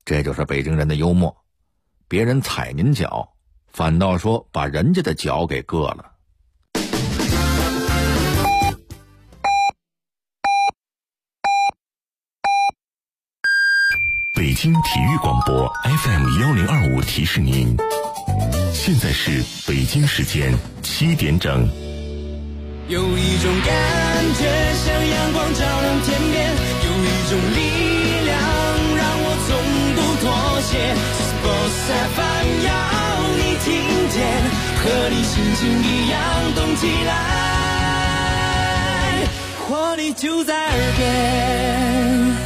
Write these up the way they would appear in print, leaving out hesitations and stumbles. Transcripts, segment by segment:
这就是北京人的幽默，别人踩您脚，反倒说把人家的脚给硌了。 北京体育广播 FM1025 提示您，现在是北京时间7点整。 有一种感觉像阳光照亮天边，有一种力量让我从不妥协。Sports FM 要你听见，和你心情一样动起来，活力就在耳边。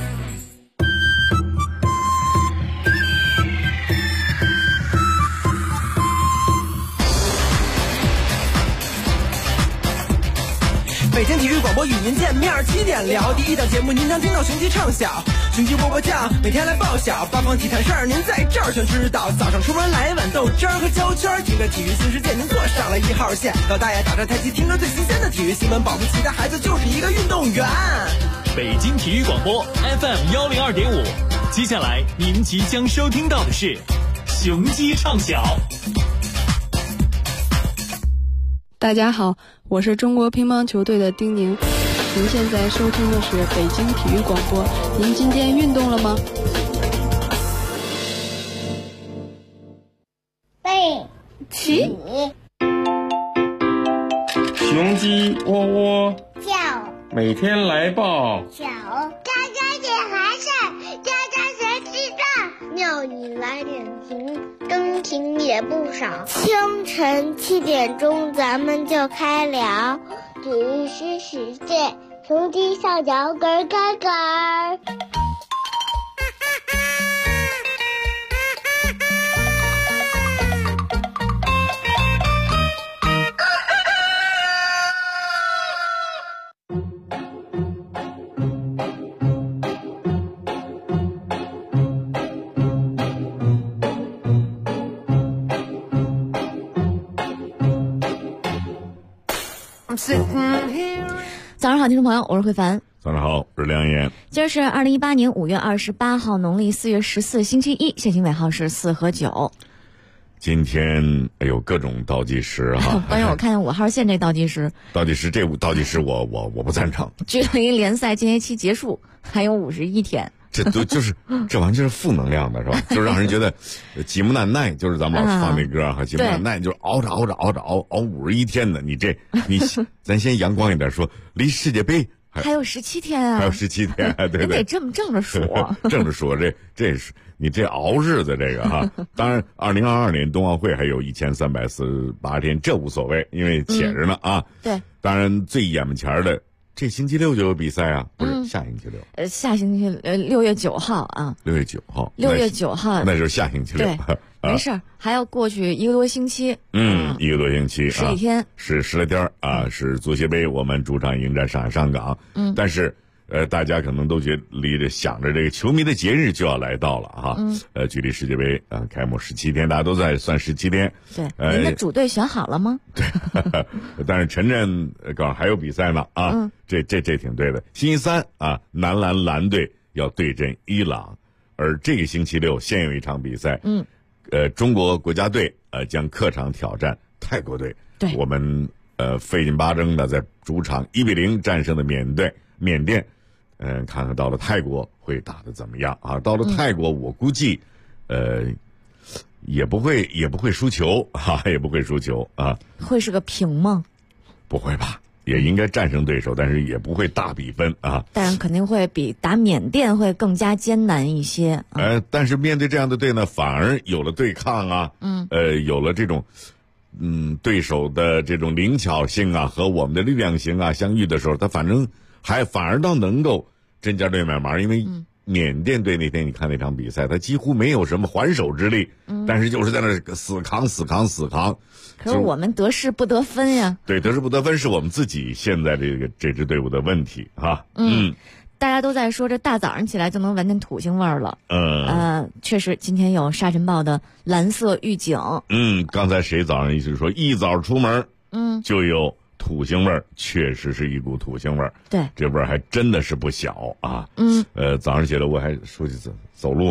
北京体育广播与您见面，7点聊第一档节目，您将听到雄鸡唱晓，雄鸡窝窝叫，每天来报晓，八方体坛事儿您在这儿全知道。早上出门来碗豆汁儿和焦圈，听着体育新世界，您坐上了1号线。老大爷打着太极，听着最新鲜的体育新闻，保不齐的孩子就是一个运动员。 北京体育广播 FM102.5，接下来您即将收听到的是雄鸡唱晓。 大家好，我是中国乒乓球队的丁宁。您现在收听的是北京体育广播。您今天运动了吗？ 背起， 雄鸡窝窝叫， 每天来报小，家家点寒碜，家家谁知道？庙里来点情，真情也不少。清晨7点钟，咱们就开聊体育新世界，雄鸡上脚咯咯咯。 早上好，听众朋友，我是慧凡。 早上好，我是梁岩。 今儿是2018年5月28号，农历4月14，星期一，现行尾号是4和9。 今天有各种倒计时哈， 关键我看见5号线这倒计时， 这倒计时我不赞成。 距离联赛间歇期结束还有51天。 这都就是这玩意儿就是负能量的是吧？就让人觉得吉木难耐，就是咱们老放那歌哈，吉木难耐就是熬51天的。你咱先阳光一点说，离世界杯还有17天啊， 还有17天，对对， 得这么正着数， 正着数，这是你这熬日子这个哈。当然，2022年冬奥会还有1348天，这无所谓，因为且着呢啊。 对， 当然最眼前的。这星期六就有比赛啊，不是下星期六， 下星期6月9号啊 ，6月9号 ，6月9号， 那就是下星期六。 对，没事儿，还要过去1个多星期。 1个多星期， 十几天， 是10来天啊，是足协杯，我们主场迎战上海上港。但是大家可能都想着这个球迷的节日就要来到了哈。距离世界杯开幕17天，大家都在算17天。 对，您的主队选好了吗？ 对，但是晨晨告诉还有比赛呢啊。这挺对的。星期三啊，男篮蓝队要对阵伊朗，而这个星期六先有一场比赛。中国国家队将客场挑战泰国队。 对， 我们费劲巴争的在主场1-0战胜的缅甸。看看到了泰国会打得怎么样啊？到了泰国，我估计，也不会输球哈，也不会输球啊。 会是个平吗？ 不会吧，也应该战胜对手，但是也不会大比分啊。 当然肯定会比打缅甸会更加艰难一些。 但是面对这样的队呢，反而有了对抗啊，有了这种。对手的这种灵巧性啊和我们的力量型啊相遇的时候，他反而倒能够针尖对麦芒，因为缅甸队那天你看那场比赛，他几乎没有什么还手之力，但是就是在那死扛。 可是我们得势不得分呀。 对，得势不得分是我们自己现在这支队伍的问题哈。 大家都在说这大早上起来就能闻见土腥味儿了。确实，今天有沙尘暴的蓝色预警。 刚才谁早上一直说一早出门，就有土腥味儿，确实是一股土腥味儿。 对， 这味儿还真的是不小啊。早上起来我还出去走路呢，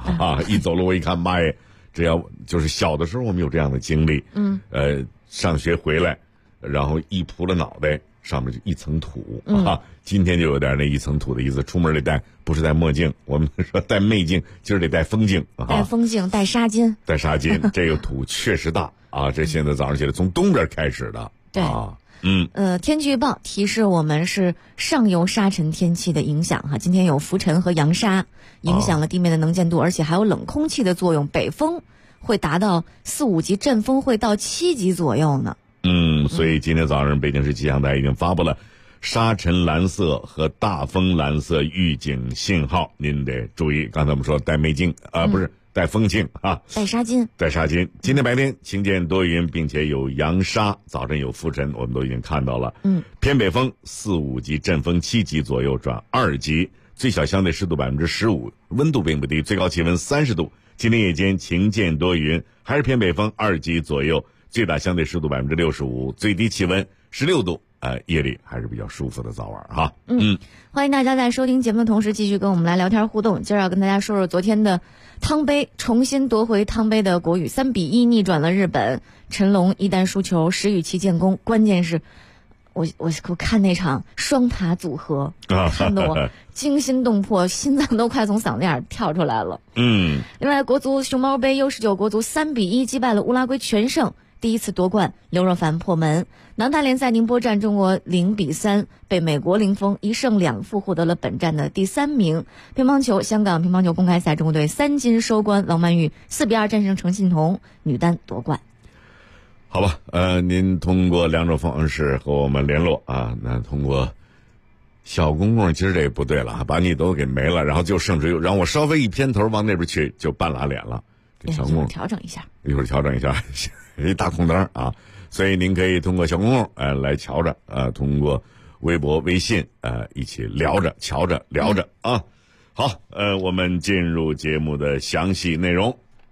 啊！一走路我一看，妈呀，这要就是小的时候我们有这样的经历，上学回来，然后一扑了脑袋，上面就一层土啊。今天就有点那一层土的意思，出门得戴，不是戴墨镜，我们说戴媚镜，今儿得戴风镜啊。 戴风镜，戴纱巾， 戴纱巾，这个土确实大啊！这现在早上起来从东边开始的， 对啊。 天气预报提示我们是上游沙尘天气的影响哈，今天有浮尘和扬沙影响了地面的能见度，而且还有冷空气的作用，北风会达到4、5级，阵风会到7级左右呢。 所以今天早上北京市气象台已经发布了沙尘蓝色和大风蓝色预警信号，您得注意。刚才我们说戴媚镜不是戴风镜啊， 戴纱巾。 戴纱巾。今天白天晴间多云，并且有扬沙，早晨有浮尘，我们都已经看到了。偏北风4、5级，阵风7级左右转2级，最小相对湿度15%，温度并不低，最高气温30度。今天夜间晴间多云，还是偏北风2级左右，最大相对湿度65%，最低气温16度。夜里还是比较舒服的早晚哈。 欢迎大家在收听节目的同时继续跟我们来聊天互动。今儿要跟大家说说昨天的汤杯，重新夺回汤杯的国羽3-1逆转了日本，陈龙1单输球，10与7建功。关键是我看那场双塔组合，看得我惊心动魄，心脏都快从嗓子眼跳出来了。另外国足熊猫杯 U19 国足3-1击败了乌拉圭全胜，第一次夺冠，刘若凡破门。男单联赛宁波站中国0-3被美国零封，1胜2负获得了本站的第3名。乒乓球，香港乒乓球公开赛中国队3金收官，王曼玉4-2战胜程信彤，女单夺冠。 好吧，您通过2种方式和我们联络啊。那通过小公公，其实这也不对了，把你都给没了，然后就剩只有让我稍微一偏头往那边去，就半拉脸了。这小公公调整一下， 一会儿调整一下，一大空灯啊。所以您可以通过小公公来瞧着通过微博、微信一起聊着、瞧着、聊着啊。好，我们进入节目的详细内容。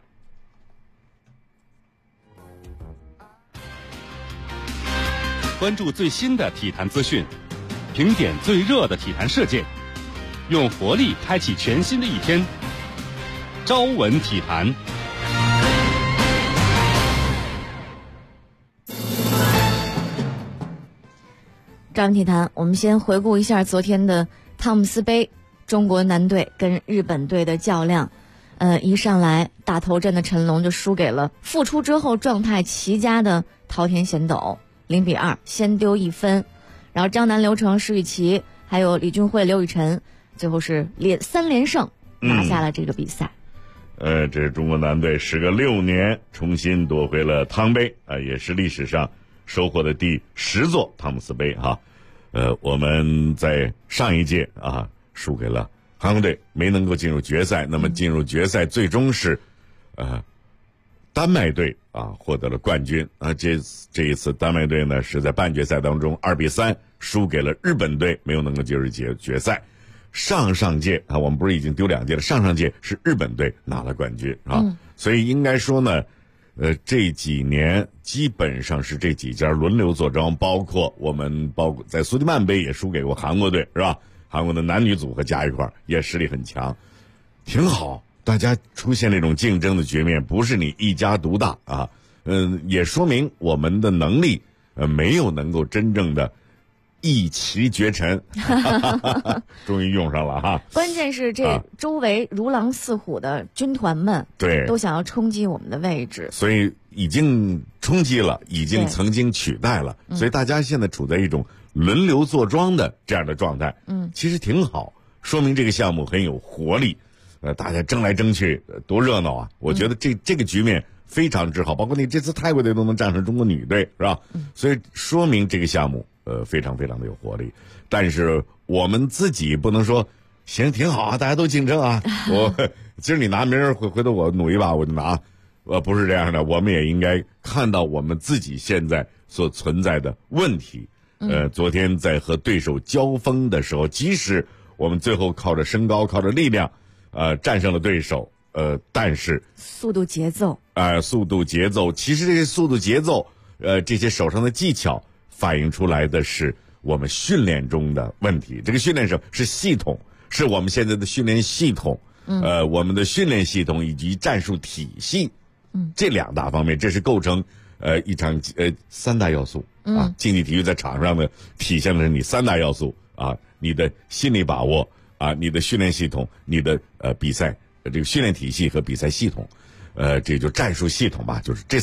关注最新的体坛资讯，评点最热的体坛事件，用活力开启全新的一天。朝闻体坛。 朝闻体坛，我们先回顾一下昨天的汤姆斯杯，中国男队跟日本队的较量。一上来大头阵的陈龙就输给了复出之后状态奇佳的桃田贤斗，0-2先丢1分。然后张楠、刘成、石宇奇还有李俊慧、刘雨辰最后是3连胜拿下了这个比赛。 这是中国男队时隔6年重新夺回了汤杯也是历史上收获的第10座汤姆斯杯哈。我们在上一届输给了韩国队，没能够进入决赛。那么进入决赛最终是丹麦队获得了冠军这一次丹麦队呢是在半决赛当中2-3输给了日本队，没有能够进入决赛。上届我们不是已经丢2届了，上届是日本队拿了冠军所以应该说呢这几年基本上是这几家轮流坐庄，包括在苏迪曼杯也输给过韩国队是吧？韩国的男女组合加一块也实力很强，挺好。大家出现这种竞争的局面，不是你一家独大也说明我们的能力没有能够真正的一骑绝尘终于用上了哈。 关键是这周围如狼似虎的军团们对都想要冲击我们的位置， 所以已经冲击了，已经曾经取代了，所以大家现在处在一种轮流坐庄的这样的状态其实挺好，说明这个项目很有活力大家争来争去多热闹啊。我觉得这个局面非常之好，包括你这次泰国队都能战胜中国女队是吧所以说明这个项目非常非常的有活力。但是我们自己不能说行挺好大家都竞争我今儿你拿，明儿回头我努一把我就拿不是这样的。我们也应该看到我们自己现在所存在的问题昨天在和对手交锋的时候，即使我们最后靠着身高靠着力量战胜了对手但是速度节奏其实这些速度节奏这些手上的技巧反映出来的是我们训练中的问题。这个训练是系统，是我们现在的训练系统我们的训练系统以及战术体系，这2大方面，这是构成一场3大要素啊。竞技体育在场上呢，体现的是你3大要素啊，你的心理把握啊，你的训练系统，你的比赛这个训练体系和比赛系统，这就战术系统吧，就是这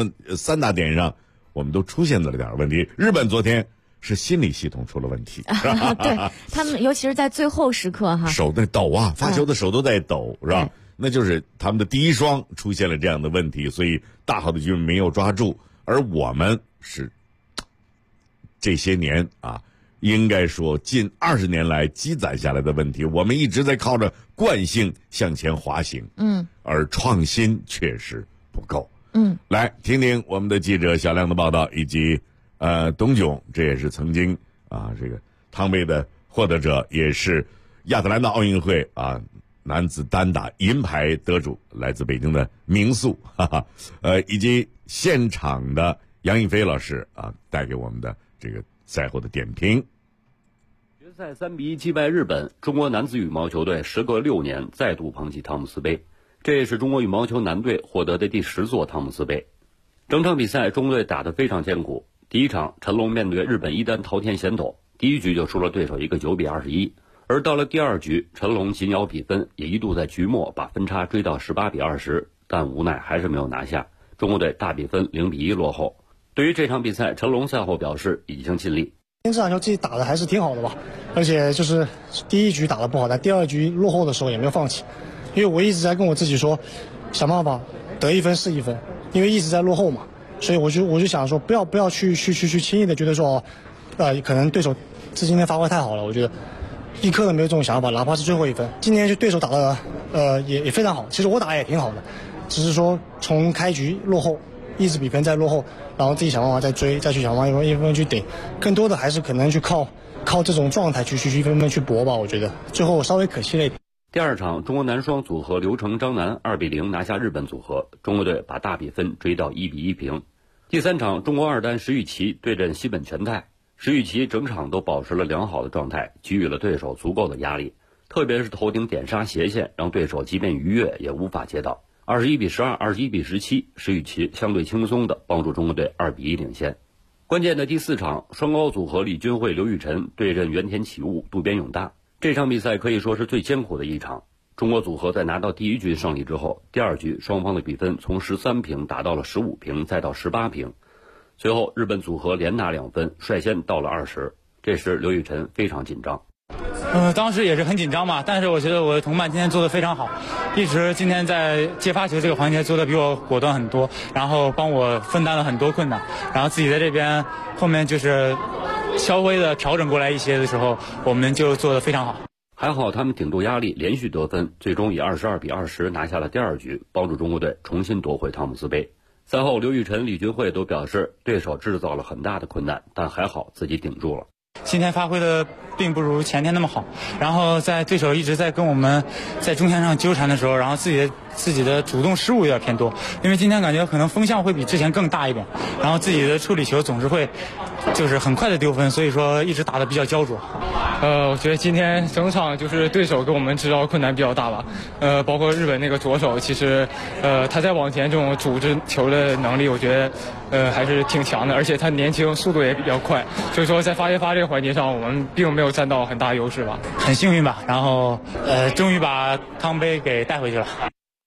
3大点上，我们都出现了点问题。日本昨天是心理系统出了问题， 对他们，尤其是在最后时刻哈， 手在抖啊，发球的手都在抖，是吧？那就是他们的第一双出现了这样的问题，所以大好的机会没有抓住。而我们是这些年啊，应该说近20年来积攒下来的问题，我们一直在靠着惯性向前滑行，而创新确实不够。来听听我们的记者小亮的报道，以及董炯，这也是曾经啊这个汤杯的获得者，也是亚特兰大奥运会啊男子单打银牌得主，来自北京的名宿，以及现场的杨一飞老师啊带给我们的这个赛后的点评。 决赛3-1击败日本，中国男子羽毛球队时隔6年再度捧起汤姆斯杯，这也是中国羽毛球男队获得的第10座汤姆斯杯。整场比赛中国队打得非常艰苦，第一场陈龙面对日本一单桃田贤斗，第一局就输了对手一个9-21，而到了第2局，陈龙紧咬比分，也一度在局末把分差追到18-20，但无奈还是没有拿下，中国队大比分0-1落后。对于这场比赛，陈龙赛后表示已经尽力。 这场球自己打的还是挺好的吧，而且就是第一局打得不好，但第2局落后的时候也没有放弃，因为我一直在跟我自己说，想办法得1分是1分，因为一直在落后嘛，所以我就想说不要去轻易的觉得说，可能对手今天发挥太好了，我觉得一刻都没有这种想法，哪怕是最后1分。今天就对手打的也非常好，其实我打也挺好的，只是说从开局落后，一直比分在落后，然后自己想办法再追，再去想办法一分分去顶，更多的还是可能去靠这种状态去一分分去搏吧。我觉得最后稍微可惜了一点。 第2场，中国男双组合刘成张楠2-0拿下日本组合，中国队把大比分追到1-1平。第3场，中国2单石宇奇对阵西本全泰，石宇奇整场都保持了良好的状态，给予了对手足够的压力，特别是头顶点杀斜线，让对手即便逾越也无法接到。21-12、21-17，石宇奇相对轻松地帮助中国队2-1领先。关键的第4场，双高组合李俊慧、刘雨辰对阵原田启悟、渡边勇大。这场比赛可以说是最艰苦的一场。中国组合在拿到第1局胜利之后，第2局双方的比分从13平打到了15平，再到18平。随后日本组合连拿2分，率先到了20。这时刘雨辰非常紧张。 当时也是很紧张嘛，但是我觉得我的同伴今天做得非常好，一直今天在接发球这个环节做得比我果断很多，然后帮我分担了很多困难，然后自己在这边后面就是稍微的调整过来一些的时候，我们就做得非常好。 还好他们顶住压力，连续得分，最终以22-20拿下了第2局，帮助中国队重新夺回汤姆斯杯。赛后刘雨辰、李俊慧都表示对手制造了很大的困难，但还好自己顶住了。 今天发挥的并不如前天那么好，然后在对手一直在跟我们在中线上纠缠的时候，然后自己的主动失误有点偏多，因为今天感觉可能风向会比之前更大一点，然后自己的处理球总是会就是很快的丢分，所以说一直打得比较焦灼。 我觉得今天整场就是对手给我们制造困难比较大吧，包括日本那个左手，其实他在往前这种组织球的能力，我觉得还是挺强的，而且他年轻，速度也比较快，所以说在发这个环节上，我们并没有占到很大优势吧， 很幸运吧，然后终于把汤杯给带回去了。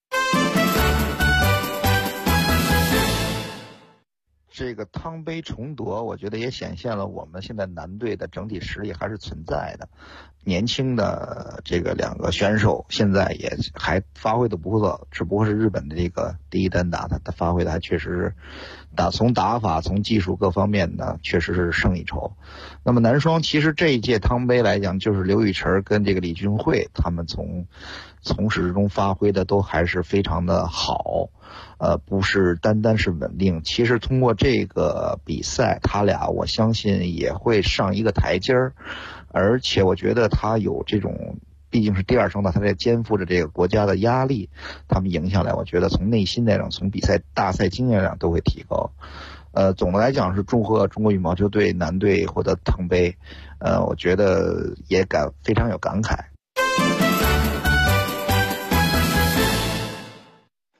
这个汤杯重夺，我觉得也显现了我们现在男队的整体实力还是存在的。年轻的这个2个选手现在也还发挥的不错，只不过是日本的这个第一单打他发挥的还确实是从打法从技术各方面呢确实是胜一筹。那么男双其实这一届汤杯来讲，就是刘雨辰跟这个李俊慧他们从始至终发挥的都还是非常的好，不是单是稳定。其实通过这个比赛，他俩我相信也会上一个台阶儿，而且我觉得他有这种，毕竟是第2双的，他在肩负着这个国家的压力，他们赢下来，我觉得从内心来讲，从比赛大赛经验上都会提高。总的来讲是祝贺中国羽毛球队男队获得汤杯，我觉得也非常有感慨。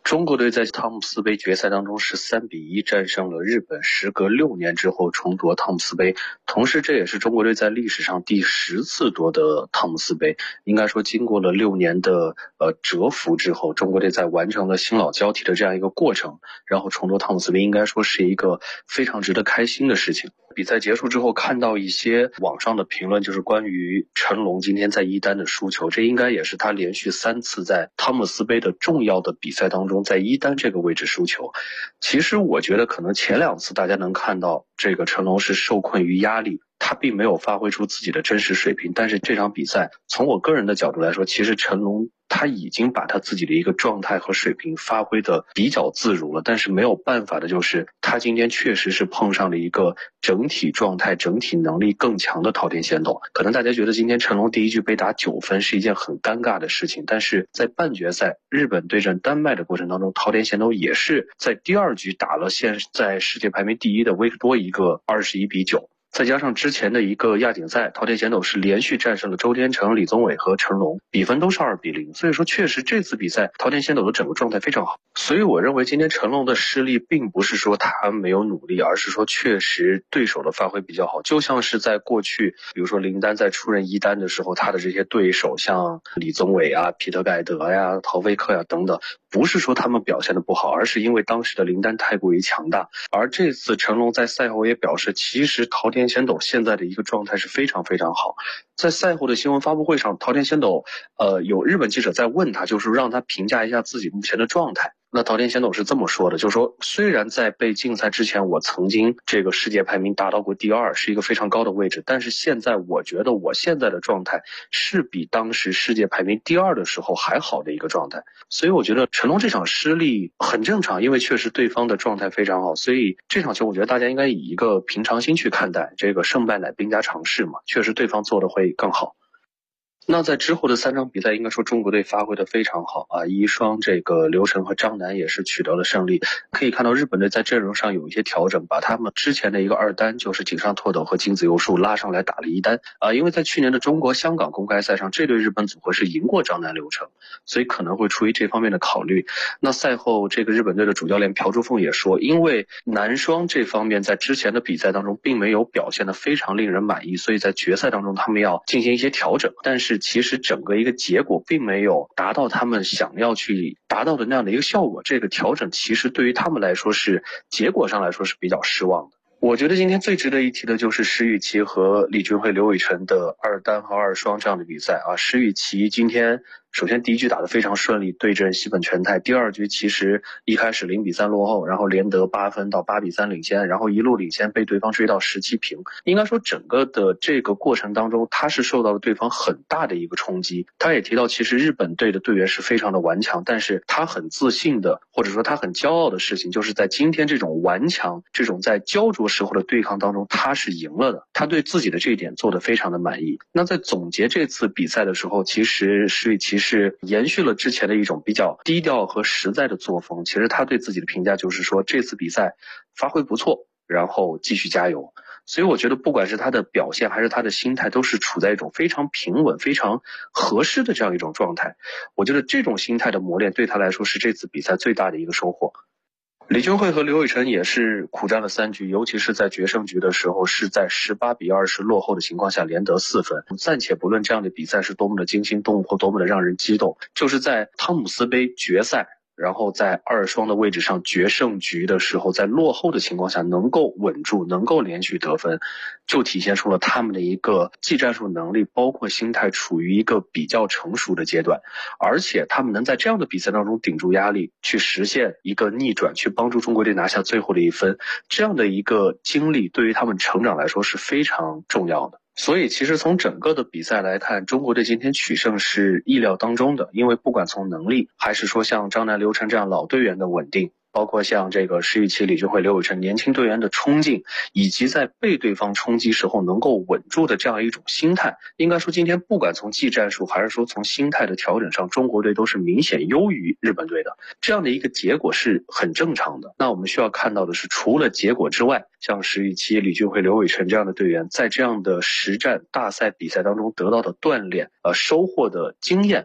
中国队在汤姆斯杯决赛当中是3-1战胜了日本，时隔6年之后重夺汤姆斯杯，同时这也是中国队在历史上第10次夺得汤姆斯杯。应该说经过了6年的蛰伏之后，中国队在完成了新老交替的这样一个过程，然后重夺汤姆斯杯，应该说是一个非常值得开心的事情。比赛结束之后看到一些网上的评论，就是关于成龙今天在一单的输球，这应该也是他连续3次在汤姆斯杯的重要的比赛当中在一单这个位置输球。其实我觉得可能前2次大家能看到这个成龙是受困于压力，他并没有发挥出自己的真实水平，但是这场比赛从我个人的角度来说，其实成龙他已经把他自己的一个状态和水平发挥的比较自如了，但是没有办法的就是他今天确实是碰上了一个整体状态整体能力更强的桃田贤斗。可能大家觉得今天成龙第一局被打9分是一件很尴尬的事情，但是在半决赛日本对阵丹麦的过程当中，桃田贤斗也是在第2局打了现在世界排名第1的维克多一个21-9，再加上之前的一个亚锦赛，桃田贤斗是连续战胜了周天成、李宗伟和成龙，比分都是2-0，所以说确实这次比赛桃田贤斗的整个状态非常好。所以我认为今天成龙的失利并不是说他没有努力，而是说确实对手的发挥比较好。就像是在过去比如说林丹在出任一单的时候，他的这些对手像李宗伟啊、皮特盖德呀、陶菲克呀等等，不是说他们表现的不好，而是因为当时的林丹太过于强大。而这次成龙在赛后也表示，其实桃田贤斗现在的一个状态是非常非常好。在赛后的新闻发布会上，桃田贤斗有日本记者在问他，就是让他评价一下自己目前的状态。那桃田贤斗是这么说的，就是说虽然在被禁赛之前我曾经这个世界排名达到过第2，是一个非常高的位置，但是现在我觉得我现在的状态是比当时世界排名第2的时候还好的一个状态。所以我觉得成龙这场失利很正常，因为确实对方的状态非常好，所以这场球我觉得大家应该以一个平常心去看待，这个胜败乃兵家常事嘛，确实对方做的会更好。那在之后的3场比赛，应该说中国队发挥的非常好啊，一双这个刘晨和张楠也是取得了胜利。可以看到日本队在阵容上有一些调整，把他们之前的一个2单就是井上拓斗和金子游树拉上来打了1单啊，因为在去年的中国香港公开赛上，这对日本组合是赢过张楠刘晨，所以可能会出于这方面的考虑。那赛后这个日本队的主教练朴柱凤也说，因为男双这方面在之前的比赛当中并没有表现得非常令人满意，所以在决赛当中他们要进行一些调整，但是其实整个一个结果并没有达到他们想要去达到的那样的一个效果，这个调整其实对于他们来说是结果上来说是比较失望的。我觉得今天最值得一提的就是石宇奇和李俊慧、刘伟成的2单和2双这样的比赛啊。石宇奇今天首先第1局打得非常顺利，对阵西本全太。第2局其实一开始0-3落后，然后连得8分到8-3领先，然后一路领先被对方追到17平。应该说整个的这个过程当中，他是受到了对方很大的一个冲击。他也提到，其实日本队的队员是非常的顽强，但是他很自信的，或者说他很骄傲的事情，就是在今天这种顽强、这种在焦灼时候的对抗当中，他是赢了的。他对自己的这一点做得非常的满意。那在总结这次比赛的时候，其实石宇奇是延续了之前的一种比较低调和实在的作风。其实他对自己的评价就是说，这次比赛发挥不错，然后继续加油。所以我觉得不管是他的表现还是他的心态，都是处在一种非常平稳、非常合适的这样一种状态。我觉得这种心态的磨练对他来说是这次比赛最大的一个收获。李俊慧和刘伟成也是苦战了3局，尤其是在决胜局的时候，是在18-20落后的情况下连得4分。暂且不论这样的比赛是多么的惊心动魄，多么的让人激动，就是在汤姆斯杯决赛，然后在2双的位置上决胜局的时候，在落后的情况下能够稳住，能够连续得分，就体现出了他们的一个技战术能力，包括心态处于一个比较成熟的阶段。而且他们能在这样的比赛当中顶住压力，去实现一个逆转，去帮助中国队拿下最后的1分，这样的一个经历对于他们成长来说是非常重要的。所以其实从整个的比赛来看，中国队今天取胜是意料当中的，因为不管从能力还是说像张楠、刘晨这样老队员的稳定，包括像这个石宇奇、李俊慧、刘伟成年轻队员的冲劲，以及在被对方冲击时候能够稳住的这样一种心态，应该说今天不管从技战术还是说从心态的调整上，中国队都是明显优于日本队的。这样的一个结果是很正常的。那我们需要看到的是，除了结果之外，像石宇奇、李俊慧、刘伟成这样的队员，在这样的实战大赛比赛当中得到的锻炼、收获的经验，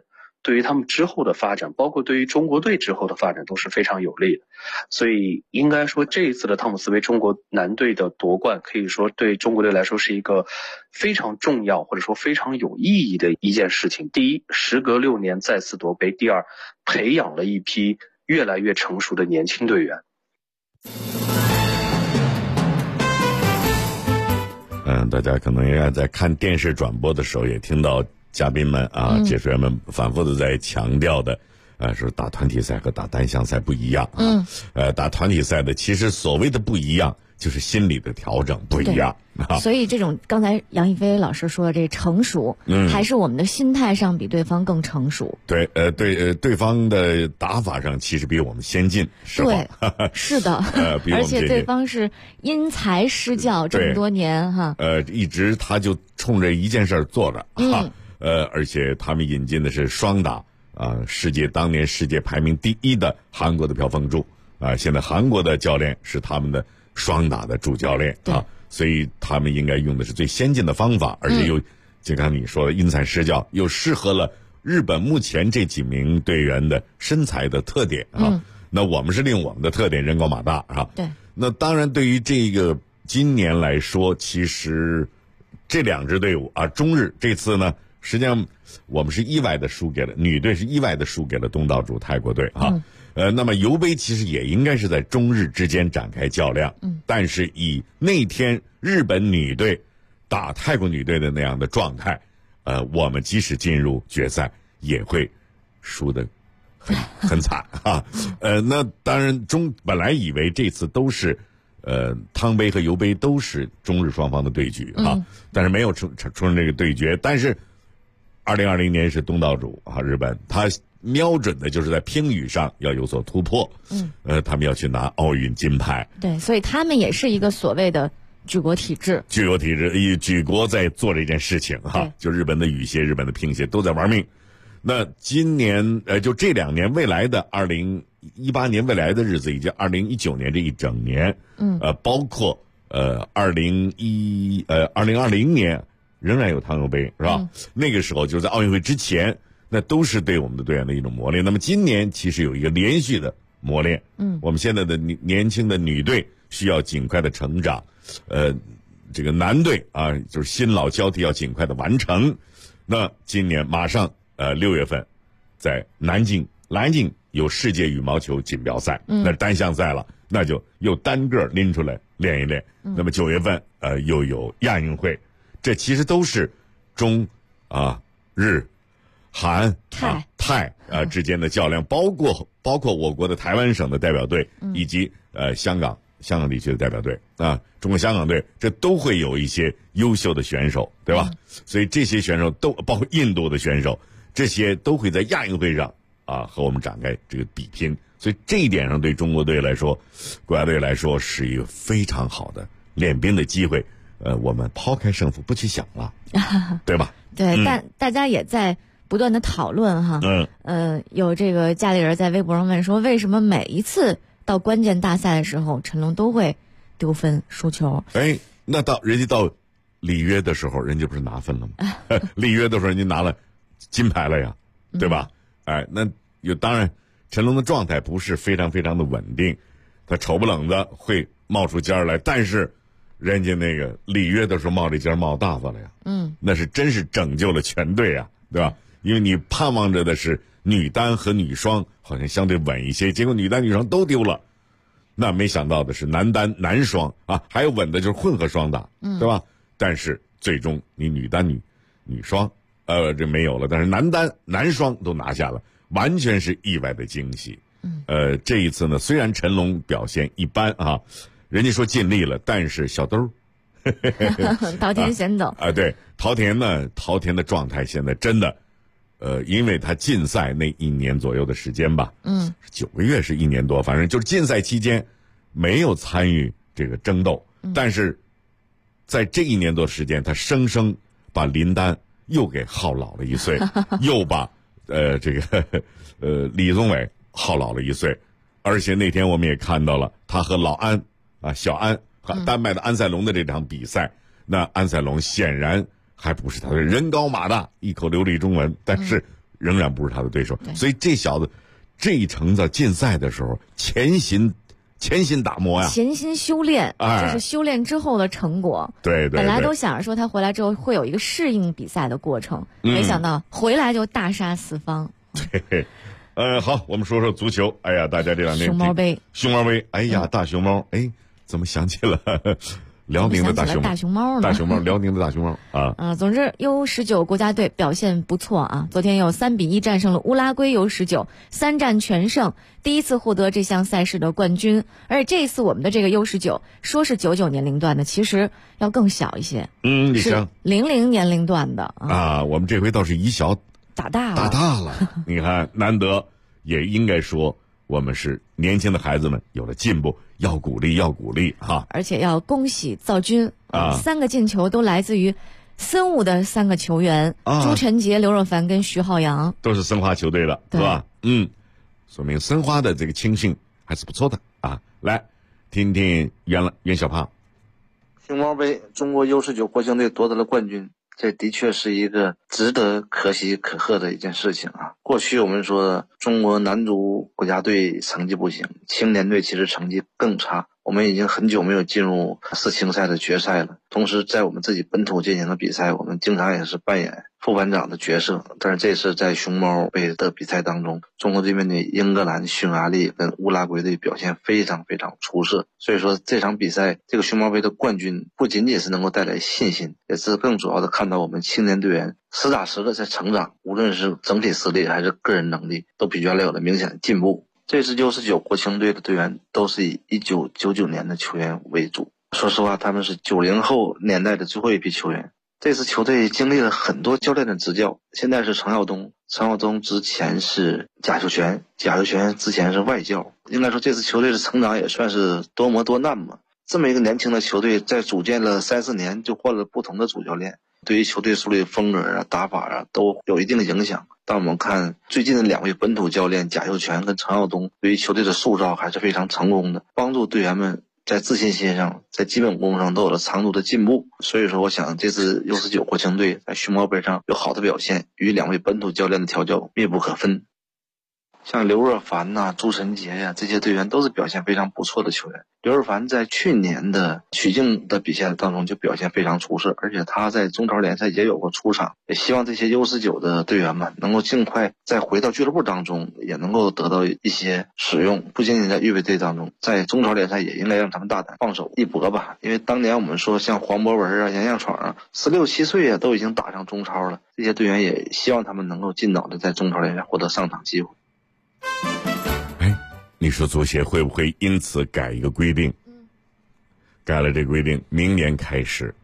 对于他们之后的发展，包括对于中国队之后的发展都是非常有利的。所以应该说这一次的汤姆斯杯中国男队的夺冠，可以说对中国队来说是一个非常重要或者说非常有意义的一件事情。第一，时隔6年再次夺杯；第二，培养了一批越来越成熟的年轻队员。 大家可能也在看电视转播的时候也听到嘉宾们啊、解说员们反复的在强调的，说打团体赛和打单项赛不一样啊。打团体赛的其实所谓的不一样，就是心理的调整不一样啊。 所以这种刚才杨一飞老师说的这成熟，还是我们的心态上比对方更成熟。 对，对方的打法上其实比我们先进，是吧？ 对，是的， 比我们先进， 而且对方是因材施教这么多年哈。 一直他就冲着一件事做着哈。而且他们引进的是双打当年世界排名第1的韩国的朴凤柱现在韩国的教练是他们的双打的主教练啊，所以他们应该用的是最先进的方法，而且又就刚才你说的因材施教，又适合了日本目前这几名队员的身材的特点啊。那我们是利用我们的特点，人高马大啊。 对。 那当然，对于这个今年来说，其实这2支队伍啊，中日这次呢，实际上我们是意外的输给了女队，是意外的输给了东道主泰国队啊。那么尤杯其实也应该是在中日之间展开较量，但是以那天日本女队打泰国女队的那样的状态，我们即使进入决赛也会输得很惨啊。那当然本来以为这次都是汤杯和尤杯都是中日双方的对局啊，但是没有出现这个对决。但是2020年是东道主啊，日本他瞄准的就是在乒羽上要有所突破，他们要去拿奥运金牌。 对，所以他们也是一个所谓的举国体制， 举国在做这件事情哈，就日本的羽协、日本的乒协都在玩命。那今年就这2年未来的2018年未来的日子，以及2019年这一整年，包括2020年仍然有汤尤杯是吧？那个时候就是在奥运会之前，那都是对我们的队员的一种磨练。那么今年其实有一个连续的磨练，我们现在的年轻的女队需要尽快的成长，这个男队啊，就是新老交替要尽快的完成。那今年马上6月份，在南京有世界羽毛球锦标赛，那是单项赛了，那就又单个拎出来练一练。那么9月份又有亚运会，这其实都是中日韩泰之间的较量，包括我国的台湾省的代表队以及香港地区的代表队啊，中国香港队，这都会有一些优秀的选手，对吧？所以这些选手都包括印度的选手，这些都会在亚运会上和我们展开这个比拼。所以这一点上对中国队来说，国家队来说是一个非常好的练兵的机会。我们抛开胜负不去想了，对吧？ 对，但大家也在不断的讨论哈。有这个家里人在微博上问说，为什么每一次到关键大赛的时候，陈龙都会丢分输球？ 那人家到里约的时候，人家不是拿分了吗？里约的时候人家拿了金牌了呀，对吧？那当然，陈龙的状态不是非常非常的稳定，他丑不冷的会冒出尖来，但是人家那个里约的时候冒这尖冒大发了呀，那是真是拯救了全队啊，对吧？因为你盼望着的是女单和女双好像相对稳一些，结果女单女双都丢了，那没想到的是男单男双还有稳的就是混合双打，对吧？但是最终你女单女双这没有了，但是男单男双都拿下了，完全是意外的惊喜。这一次呢，虽然陈龙表现一般人家说尽力了，但是小兜稻田先走对，陶田的状态现在真的因为他禁赛那1年左右的时间吧，9个月是1年多，反正就是禁赛期间没有参与这个争斗，但是在这1年多时间，他生生把林丹又给耗老了1岁，又把李宗伟耗老了1岁，而且那天我们也看到了他和老安小安和丹麦的安塞龙的这场比赛，那安塞龙显然还不是他的人高马大，一口流利中文，但是仍然不是他的对手。所以这小子这一程子进赛的时候，潜心打磨呀， 潜心修炼，这是修炼之后的成果。 对， 本来都想着说他回来之后会有一个适应比赛的过程，没想到回来就大杀四方。 对。好，我们说说足球。哎呀，大家这两天熊猫杯，哎呀，大熊猫，怎么想起了辽宁的大熊猫呢？辽宁的大熊猫啊。 总之 U19 国家队表现不错啊，昨天有3-1战胜了乌拉圭 U19，3战全胜，第一次获得这项赛事的冠军。而且这一次我们的这个 U19 说是99年龄段的，其实要更小一些，是00年龄段的啊。我们这回倒是以小打大了，你看，难得，也应该说我们是年轻的孩子们有了进步，要鼓励哈！ 而且要恭喜造军啊，3个进球都来自于森武的3个球员，朱晨杰、刘若凡跟徐浩洋， 都是申花球队的，是吧？说明申花的这个青训还是不错的啊！来，听听袁小胖。 熊猫杯，中国 U19 国青队夺得了冠军。这的确是一个值得可喜可贺的一件事情啊！过去我们说中国男足国家队成绩不行，青年队其实成绩更差。我们已经很久没有进入世青赛的决赛了。同时，在我们自己本土进行的比赛，我们经常也是扮演副班长的角色。但是这次在熊猫杯的比赛当中，中国队面对英格兰、匈牙利跟乌拉圭队表现非常非常出色。所以说这场比赛，这个熊猫杯的冠军不仅仅是能够带来信心，也是更主要的看到我们青年队员实打实的在成长，无论是整体实力还是个人能力，都比原来有了明显的进步。这支 U19 国青队的队员都是以1999年的球员为主，说实话，他们是90后年代的最后一批球员。这支球队经历了很多教练的执教，现在是程晓东之前是贾秀全之前是外教。应该说这支球队的成长也算是多磨多难嘛。这么一个年轻的球队，在组建了3-4年就换了不同的主教练，对于球队树立风格啊、打法啊都有一定的影响。但我们看最近的2位本土教练贾秀全跟程晓东，对于球队的塑造还是非常成功的，帮助队员们在自信心上、在基本功上都有了长足的进步。所以说，我想这支 U19 国青队在熊猫杯上有好的表现，与2位本土教练的调教密不可分。像刘若凡朱晨杰呀，这些队员都是表现非常不错的球员。刘若凡在去年的曲靖的比赛当中就表现非常出色，而且他在中超联赛也有过出场。也希望这些 U19 的队员们能够尽快再回到俱乐部当中，也能够得到一些使用，不仅仅在预备队当中，在中超联赛也应该让他们大胆放手一搏吧。因为当年我们说像黄博文杨向闯16、17岁都已经打上中超了，这些队员也希望他们能够尽早的在中超联赛获得上场机会。 你说足协会不会因此改一个规定？改了这规定，明年开始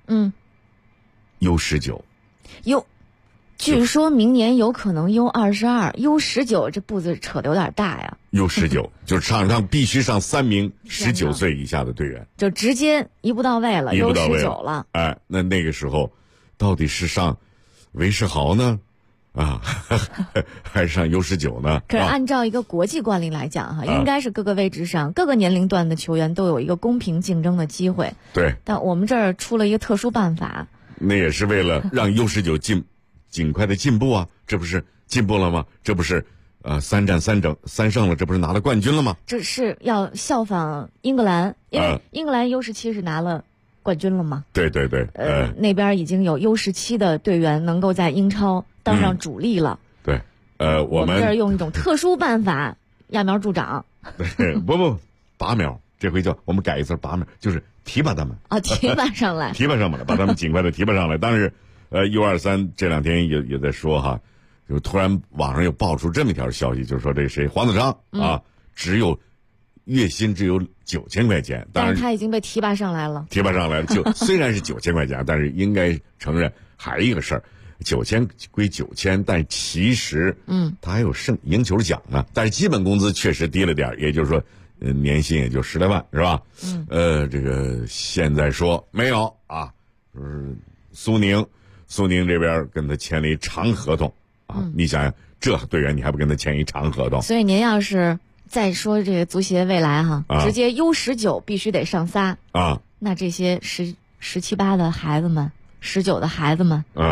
U19 据说明年有可能 U22 U19 这步子扯得有点大呀。 U19 就是场上必须上3名19岁以下的队员， 就直接一步到位了 U19 了。 那个时候到底是上韦世豪呢还是上 U19 呢？ 可是按照一个国际惯例来讲应该是各个位置上各个年龄段的球员都有一个公平竞争的机会。 对， 但我们这儿出了一个特殊办法， 那也是为了让 U19 尽快的进步啊！这不是进步了吗？这不是3战3胜了，这不是拿了冠军了吗？ 这是要效仿英格兰，因为英格兰 U17 是拿了冠军了吗？ 对， 那边已经有 U17 的队员能够在英超当上主力了。 对， 我们这儿用一种特殊办法揠苗助长。 不，拔苗，这回叫我们改一词，拔苗就是提拔他们提拔上来， 提拔上来，把他们尽快的提拔上来。但是U23这2天也在说就突然网上又爆出这么一条消息，就是说这谁黄子章月薪只有9000块钱， 但是他已经被提拔上来了。 就虽然是9000块钱，但是应该承认还有一个事儿，9000归9000，但其实他还有赢球奖呢。但是基本工资确实低了点，也就是说年薪也就10来万，是吧？这个现在说没有就是苏宁这边跟他签了一长合同你想想，这队员你还不跟他签一长合同？ 所以您要是再说这个足协未来直接 U19 必须得上仨那这些17、18的孩子们，19的孩子们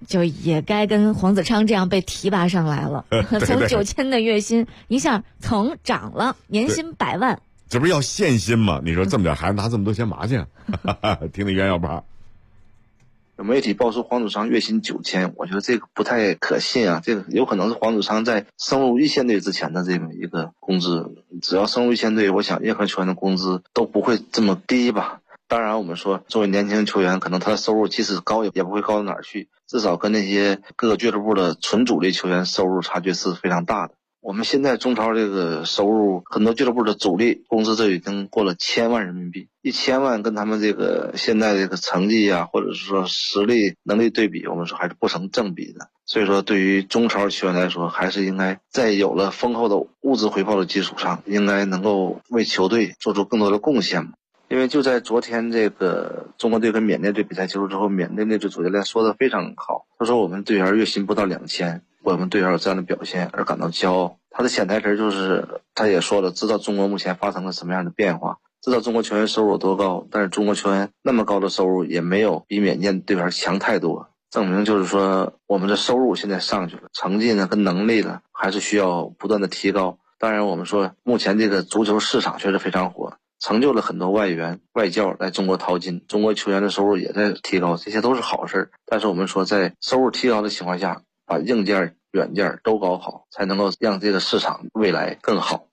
就也该跟黄子昌这样被提拔上来了，从9000的月薪一下从涨了年薪100万， 这不是要限薪吗？你说这么点孩子拿这么多钱嘛去？听听袁小胖。 有媒体爆出黄子昌月薪9000，我觉得这个不太可信啊。这个有可能是黄子昌在升入一线队之前的这么一个工资。只要升入一线队，我想任何球员的工资都不会这么低吧。当然，我们说作为年轻球员，可能他的收入即使高也不会高到哪儿去，至少跟那些各个俱乐部的纯主力球员收入差距是非常大的。我们现在中超这个收入，很多俱乐部的主力工资都已经过了1000万人民币，1000万跟他们这个现在这个成绩啊，或者是说实力能力对比，我们说还是不成正比的。所以说对于中超球员来说，还是应该在有了丰厚的物质回报的基础上，应该能够为球队做出更多的贡献。因为就在昨天这个中国队跟缅甸队比赛结束之后，缅甸队主教练说的非常好，他说我们队员月薪不到2000，我们队员有这样的表现而感到骄傲。他的潜台词就是，他也说了，知道中国目前发生了什么样的变化，知道中国球员收入有多高，但是中国球员那么高的收入也没有比缅甸队员强太多，证明就是说我们的收入现在上去了，成绩呢跟能力呢还是需要不断的提高。当然我们说目前这个足球市场确实非常火，成就了很多外援外教来中国淘金，中国球员的收入也在提高，这些都是好事。但是我们说在收入提高的情况下，把硬件软件都搞好，才能够让这个市场未来更好。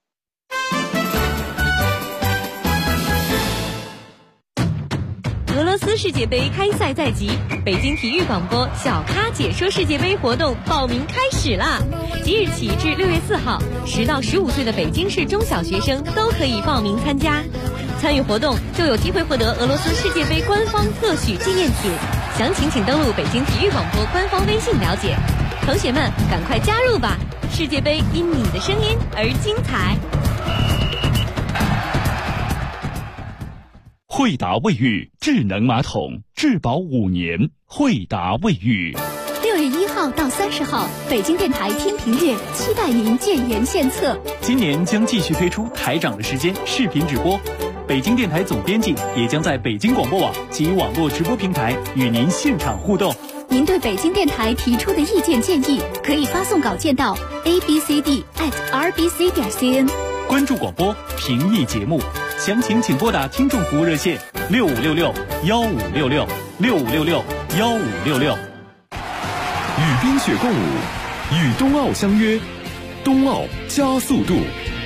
俄罗斯世界杯开赛在即，北京体育广播小咖解说世界杯活动报名开始啦！即日起至6月4号，10到15岁的北京市中小学生都可以报名参加。参与活动就有机会获得俄罗斯世界杯官方特许纪念品，详情请登录北京体育广播官方微信了解。同学们，赶快加入吧！世界杯因你的声音而精彩。 惠达卫浴智能马桶，质保5年。惠达卫浴。 6月1号到30号，北京电台听评点期待您建言献策。 今年将继续推出台长的时间视频直播，北京电台总编辑也将在北京广播网及网络直播平台与您现场互动。 您对北京电台提出的意见建议，可以发送稿件到 abcd@rbc.cn。 关注广播，评议节目，详情请拨打听众服务热线6566-1566-6566-1566。 与冰雪共舞，与冬奥相约，冬奥加速度。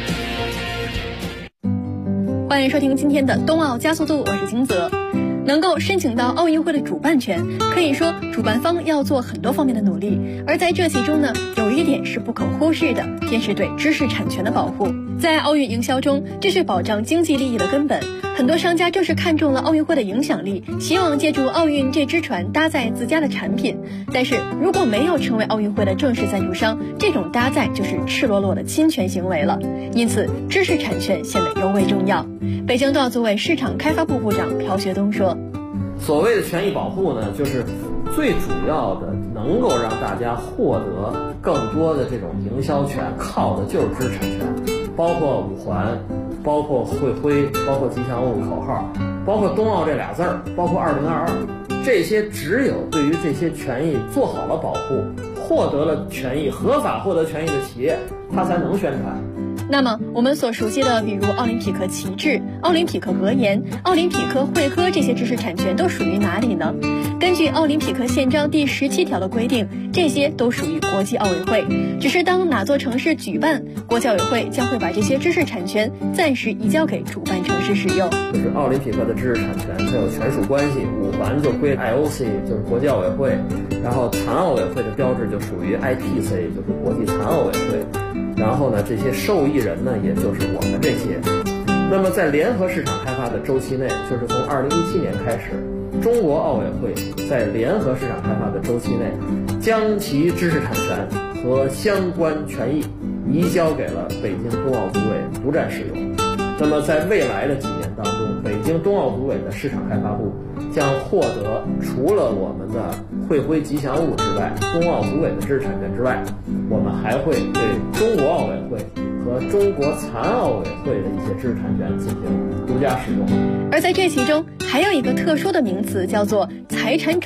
欢迎收听今天的冬奥加速度，我是金泽。能够申请到奥运会的主办权，可以说主办方要做很多方面的努力，而在这其中呢，有一点是不可忽视的，便是对知识产权的保护。在奥运营销中，这是保障经济利益的根本。很多商家正是看中了奥运会的影响力，希望借助奥运这只船搭载自家的产品。但是如果没有成为奥运会的正式赞助商，这种搭载就是赤裸裸的侵权行为了。因此，知识产权显得尤为重要。北京冬奥组委市场开发部部长朴学东说：“ 所谓的权益保护呢，就是最主要的能够让大家获得更多的这种营销权，靠的就是知识产权。”包括五环，包括会徽，包括吉祥物口号，包括冬奥这俩字儿，包括2022，这些只有对于这些权益做好了保护，获得了权益，合法获得权益的企业，它才能宣传。 那么我们所熟悉的，比如奥林匹克旗帜、奥林匹克格言、奥林匹克会歌这些知识产权都属于哪里呢？根据奥林匹克宪章第17条的规定，这些都属于国际奥委会。只是当哪座城市举办，国际奥委会将会把这些知识产权暂时移交给主办城市使用。 就是奥林匹克的知识产权它有权属关系，五环就归 IOC， 就是国际奥委会，然后残奥委会的标志就属于 IPC， 就是国际残奥委会。然后呢，这些受益人呢，也就是我们这些。那么在联合市场开发的周期内，就是从2017年开始，中国奥委会在联合市场开发的周期内，将其知识产权和相关权益移交给了北京冬奥组委独占使用。那么在未来的几年当中，北京冬奥组委的市场开发部将获得除了我们的会徽吉祥物之外，冬奥组委的知识产权之外，我们还会对中国奥委会和中国残奥委会的一些知识产权进行独家使用。 而在这其中还有一个特殊的名词，叫做财产转移。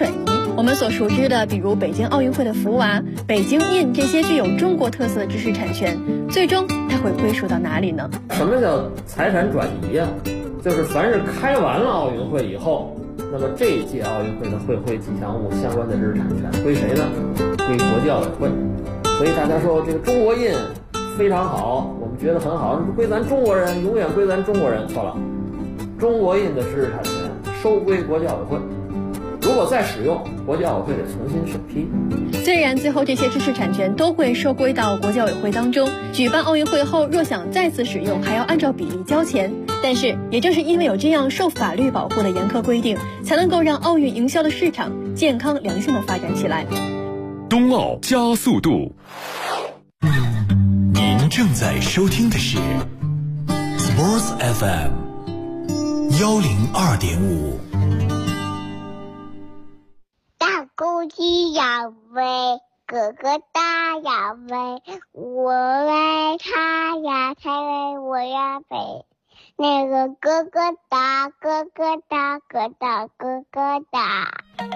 我们所熟知的，比如北京奥运会的福娃、北京印这些具有中国特色的知识产权，最终它会归属到哪里呢？ 什么叫财产转移呀？就是凡是开完了奥运会以后，那么这一届奥运会的会吉祥物相关的知识产权归谁呢？归国际奥委会。所以大家说这个中国印非常好，我们觉得很好，归咱中国人，永远归咱中国人。错了，中国印的知识产权收归国际奥委会，如果再使用，国际奥委会得重新审批。 虽然最后这些知识产权都会收归到国际奥委会当中，举办奥运会后若想再次使用，还要按照比例交钱。但是也正是因为有这样受法律保护的严苛规定，才能够让奥运营销的市场健康良性的发展起来。 冬奥加速度。 您正在收听的是 Sports FM 102.5。 大公鸡要飞，哥哥大要飞，我为他呀，他为我呀飞。那个哥哥大，哥哥大，哥大哥哥大。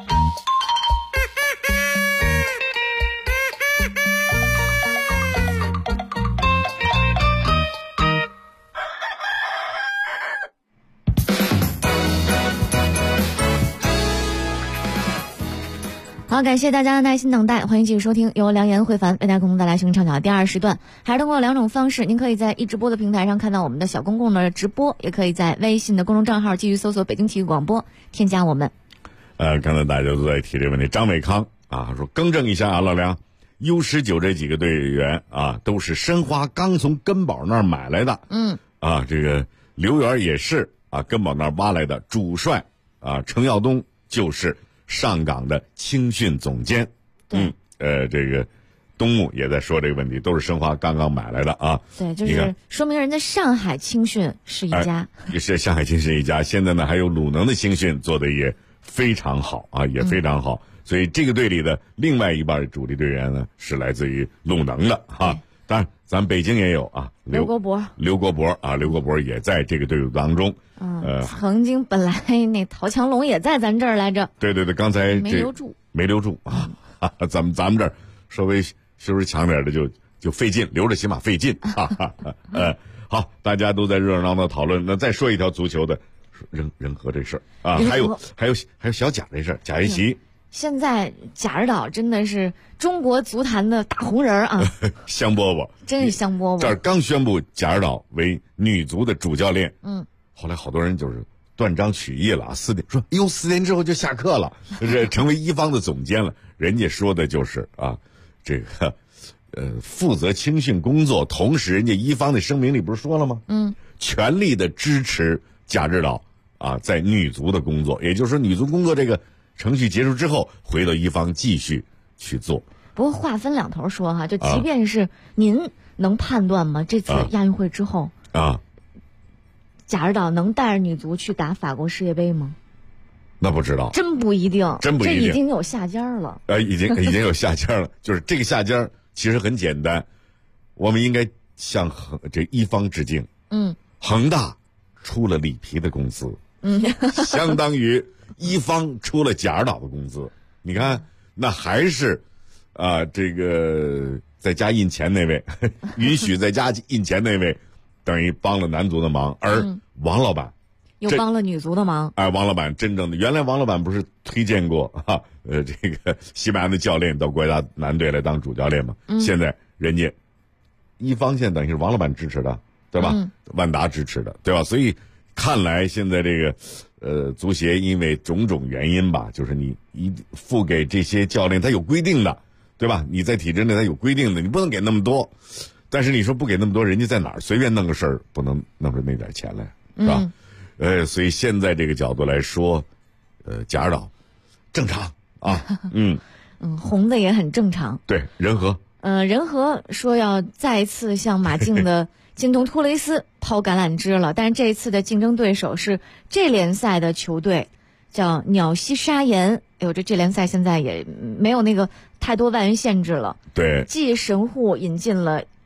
好，感谢大家的耐心等待，欢迎继续收听由梁岩、慧凡为大家共同带来新闻畅想第2时段。还是通过2种方式，您可以在一直播的平台上看到我们的小公共的直播，也可以在微信的公众账号继续搜索北京体育广播，添加我们。 刚才大家都在提这个问题，张伟康啊说更正一下啊，老梁 U19 这几个队员啊都是申花刚从根宝那儿买来的。这个刘源也是啊根宝那儿挖来的，主帅啊程耀东就是上港的青训总监。这个东木也在说这个问题，都是申花刚刚买来的啊。 对，就是说明人家上海青训是一家， 是上海青训一家。现在呢，还有鲁能的青训做的也非常好啊，也非常好。所以这个队里的另外一半主力队员呢，是来自于鲁能的哈。当然，咱北京也有啊，刘国博啊，刘国博也在这个队伍当中。 曾经本来那陶强龙也在咱这儿来着。 对，刚才没留住啊。咱们这儿稍微修饰强点的就费劲，留着起码费劲。好，大家都在热热闹闹讨论。那再说一条足球的，人和这事儿啊，还有小贾这事儿，贾云奇。 现在贾指导真的是中国足坛的大红人啊， 香饽饽， 真是香饽饽。 这儿刚宣布贾指导为女足的主教练，后来好多人就是断章取义了，4点说，4点之后就下课了，成为一方的总监了。人家说的就是啊，这个负责青训工作，同时人家一方的声明里不是说了吗？全力的支持贾指导啊，在女足的工作，也就是说女足工作这个程序结束之后，回到一方继续去做。 不过话分两头说哈，就即便是您能判断吗？这次亚运会之后贾指导能带着女足去打法国世界杯吗？ 那不知道， 真不一定， 这已经有下家了。 已经有下家了，就是这个下家其实很简单，我们应该向这一方致敬。恒大出了里皮的工资，相当于一方出了贾指导的工资。你看，那还是这个在家印钱那位，允许在家印钱那位，等于帮了男足的忙，而王老板又帮了女足的忙。 王老板真正的，原来王老板不是推荐过这个西班牙的教练到国家男队来当主教练吗？现在人家一方现在等于是王老板支持的，对吧？万达支持的，对吧？所以看来现在这个足协因为种种原因吧，就是你付给这些教练他有规定的，对吧？你在体制内他有规定的，你不能给那么多。但是你说不给那么多，人家在哪儿随便弄个事儿，不能弄出那点钱来，是吧？所以现在这个角度来说，贾指导正常啊， 红的也很正常。 对，人和说要再次向马竞的金童托雷斯抛橄榄枝了，但是这一次的竞争对手是这联赛的球队，叫鸟西沙岩。这联赛现在也没有那个太多外援限制了。 对， 继神户引进了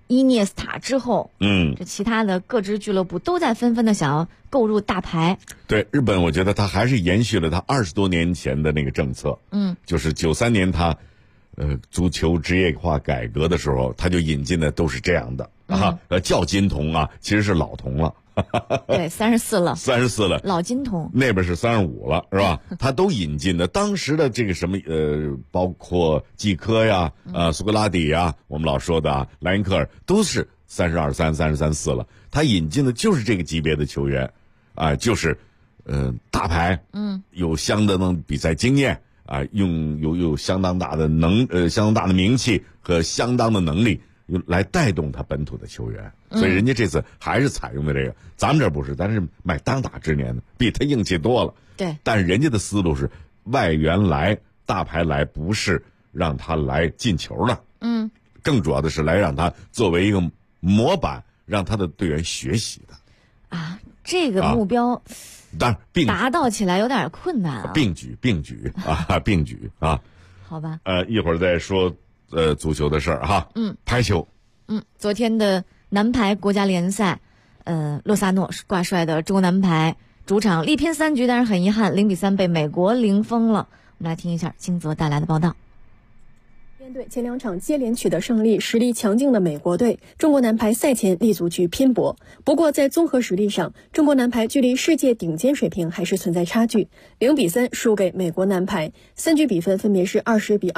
伊涅斯塔之后，这其他的各支俱乐部都在纷纷的想要购入大牌。 对，日本我觉得他还是延续了他20多年前的那个政策，就是93年他足球职业化改革的时候，他就引进的都是这样的叫金童啊，其实是老童了。 对，34了，老金童， 那边是35了，是吧？他都引进的，当时的这个什么包括季科呀、苏格拉底呀，我们老说的莱因克尔都是32、33、34了。他引进的就是这个级别的球员，就是大牌，有相当的比赛经验有相当大的相当大的名气和相当的能力。来带动他本土的球员，所以人家这次还是采用的这个，咱们这不是，咱是买当打之年的，比他硬气多了。 对， 但是人家的思路是外援来，大牌来，不是让他来进球的，更主要的是来让他作为一个模板，让他的队员学习的。 这个目标， 当然达到起来有点困难啊。 并举啊， 好吧。 一会儿再说。足球的事儿哈，排球， 昨天的男排国家联赛，洛萨诺挂帅的中国男排主场力拼3局，但是很遗憾0-3被美国零封了。我们来听一下金泽带来的报道。 面对前2场接连取得胜利、实力强劲的美国队，中国男排赛前立足去拼搏。不过在综合实力上，中国男排距离世界顶尖水平还是存在差距，0-3输给美国男排，3局比分分别是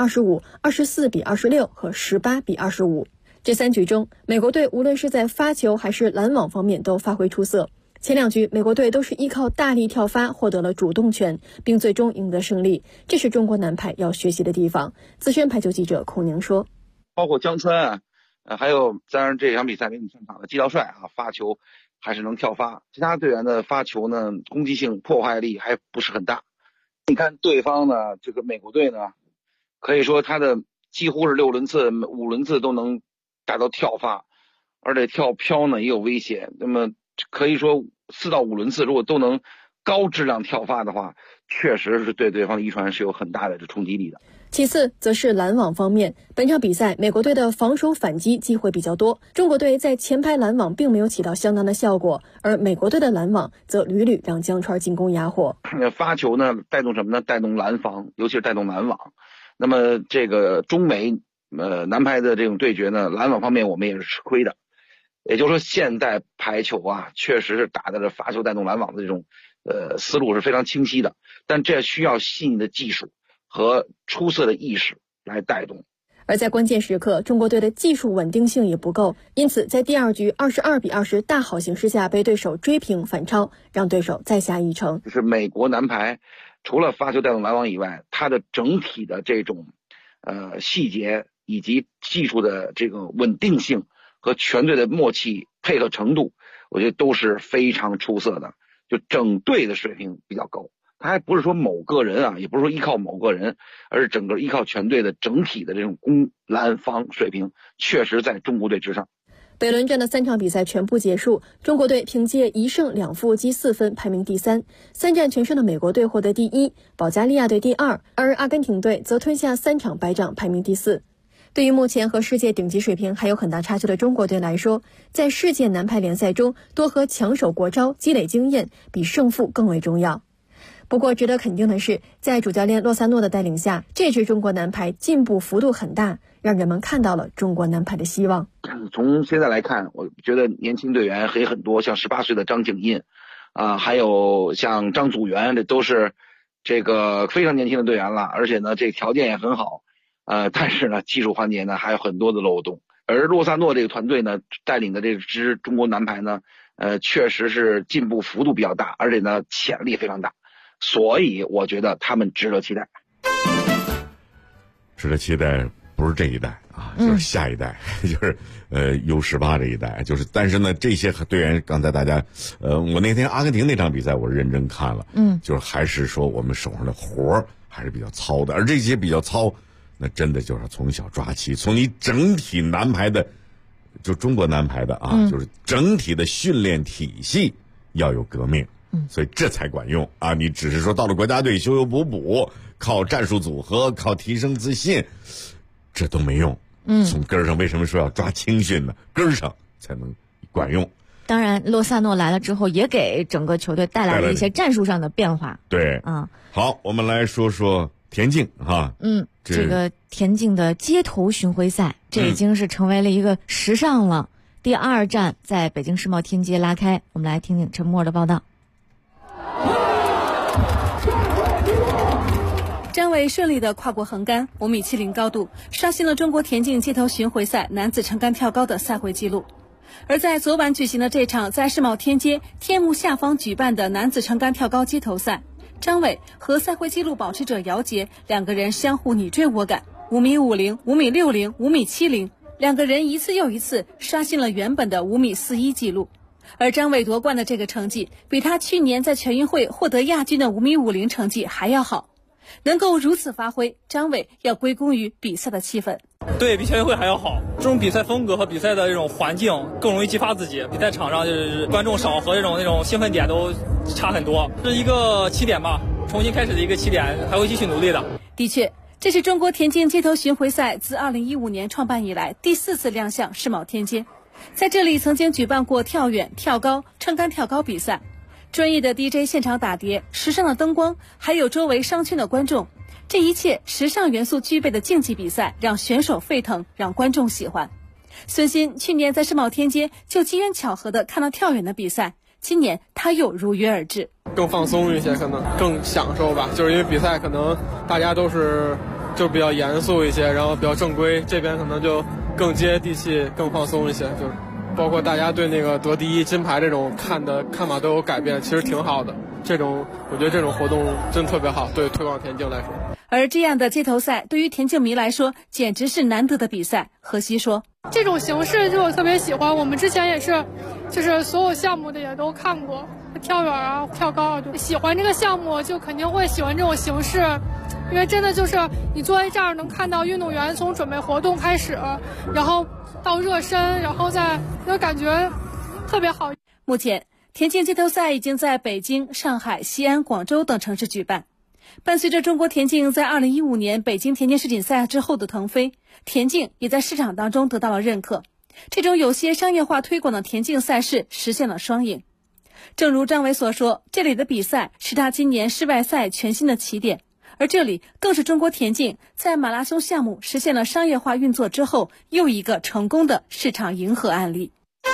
20-25、24-26和18-25。这3局中，美国队无论是在发球还是拦网方面都发挥出色。前2局美国队都是依靠大力跳发获得了主动权，并最终赢得胜利，这是中国男排要学习的地方。资深排球记者孔宁说， 包括江川还有当然这场比赛给你上场的季道帅发球还是能跳发，其他队员的发球呢攻击性破坏力还不是很大。你看对方呢，这个美国队呢，可以说他的几乎是6轮次、5轮次都能达到跳发，而且跳飘呢也有威胁。那么可以说4到5轮次如果都能高质量跳发的话，确实是对对方的遗传是有很大的冲击力的。 其次则是拦网方面，本场比赛美国队的防守反击机会比较多，中国队在前排拦网并没有起到相当的效果，而美国队的拦网则屡屡让江川进攻哑火。 发球呢带动什么呢？带动拦防，尤其是带动拦网。那么这个中美男排的这种对决呢，拦网方面我们也是吃亏的。也就是说现在排球确实是打的这发球带动拦网的这种思路是非常清晰的，但这需要细腻的技术和出色的意识来带动。 而在关键时刻，中国队的技术稳定性也不够，因此在第2局22-20大好形势下被对手追平反超，让对手再下一城。 就是美国男排除了发球带动拦网以外，它的整体的这种细节以及技术的这个稳定性和全队的默契配合程度，我觉得都是非常出色的，就整队的水平比较高。他还不是说某个人也不是说依靠某个人，而是整个依靠全队的整体的这种攻拦防水平确实在中国队之上。 北仑站的3场比赛全部结束，中国队凭借1胜2负积4分排名第3，3战全胜的美国队获得第1，保加利亚队第2，而阿根廷队则吞下3场败仗排名第4。对于目前和世界顶级水平还有很大差距的中国队来说，在世界男排联赛中多和强手过招，积累经验比胜负更为重要。不过值得肯定的是，在主教练洛萨诺的带领下，这支中国男排进步幅度很大，让人们看到了中国男排的希望。 从现在来看，我觉得年轻队员也很多，像18岁的张景印还有像张祖元，这都是这个非常年轻的队员了，而且呢这条件也很好。但是呢技术环节呢还有很多的漏洞，而洛萨诺这个团队呢带领的这支中国男排呢确实是进步幅度比较大，而且呢潜力非常大，所以我觉得他们值得期待。 值得期待不是这一代就是下一代，就是U18这一代，就是但是呢这些队员刚才大家我那天阿根廷那场比赛我认真看了，就是还是说我们手上的活还是比较糙的，而这些比较糙那真的就是从小抓起，从你整体男排的，就中国男排的就是整体的训练体系要有革命，所以这才管用你只是说到了国家队修修补补，靠战术组合，靠提升自信，这都没用从根儿上为什么说要抓青训呢？根儿上才能管用。 当然，洛萨诺来了之后，也给整个球队带来了一些战术上的变化。 对，好，我们来说说田径哈。 这个田径的街头巡回赛，这已经是成为了一个时尚了。第2站在北京世贸天阶拉开，我们来听听陈默的报道。 张伟顺利地跨过横杆5.70米高度，刷新了中国田径街头巡回赛男子撑杆跳高的赛会纪录。而在昨晚举行的这场在世贸天阶天幕下方举办的男子撑杆跳高街头赛，张伟和赛会纪录保持者姚杰两个人相互你追我赶，5.50米、5.60米、5.70米，两个人一次又一次刷新了原本的5.41米纪录。而张伟夺冠的这个成绩，比他去年在全运会获得亚军的5.50米成绩还要好。能够如此发挥，张伟要归功于比赛的气氛。 对比全运会还要好，这种比赛风格和比赛的这种环境更容易激发自己。比赛场上就是观众少和那种兴奋点都差很多，是一个起点吧，重新开始的一个起点，还会继续努力的。 的确，这是中国田径街头巡回赛自2015年创办以来第4次亮相世贸天阶。在这里曾经举办过跳远、跳高、撑杆跳高比赛，专业的 DJ 现场打碟，时尚的灯光，还有周围商圈的观众，这一切时尚元素具备的竞技比赛让选手沸腾，让观众喜欢。孙鑫去年在世贸天阶就机缘巧合地看到跳远的比赛，今年他又如约而至。 更放松一些，可能更享受吧，就是因为比赛可能大家都是就比较严肃一些，然后比较正规，这边可能就更接地气，更放松一些，就是包括大家对那个得第一金牌这种看法都有改变，其实挺好的。我觉得这种活动真特别好，对推广田径来说。 而这样的街头赛对于田径迷来说简直是难得的比赛。何西说， 这种形式就我特别喜欢，我们之前也是就是所有项目的也都看过，跳远啊跳高啊，就喜欢这个项目就肯定会喜欢这种形式，因为真的就是你坐在这儿能看到运动员从准备活动开始，然后到热身，然后再就感觉特别好。 目前田径街头赛已经在北京、上海、西安、广州等城市举办。伴随着中国田径在2015年北京田径世锦赛之后的腾飞，田径也在市场当中得到了认可。这种有些商业化推广的田径赛事实现了双赢。正如张伟所说，这里的比赛是他今年世外赛全新的起点，而这里更是中国田径在马拉松项目实现了商业化运作之后又一个成功的市场迎合案例。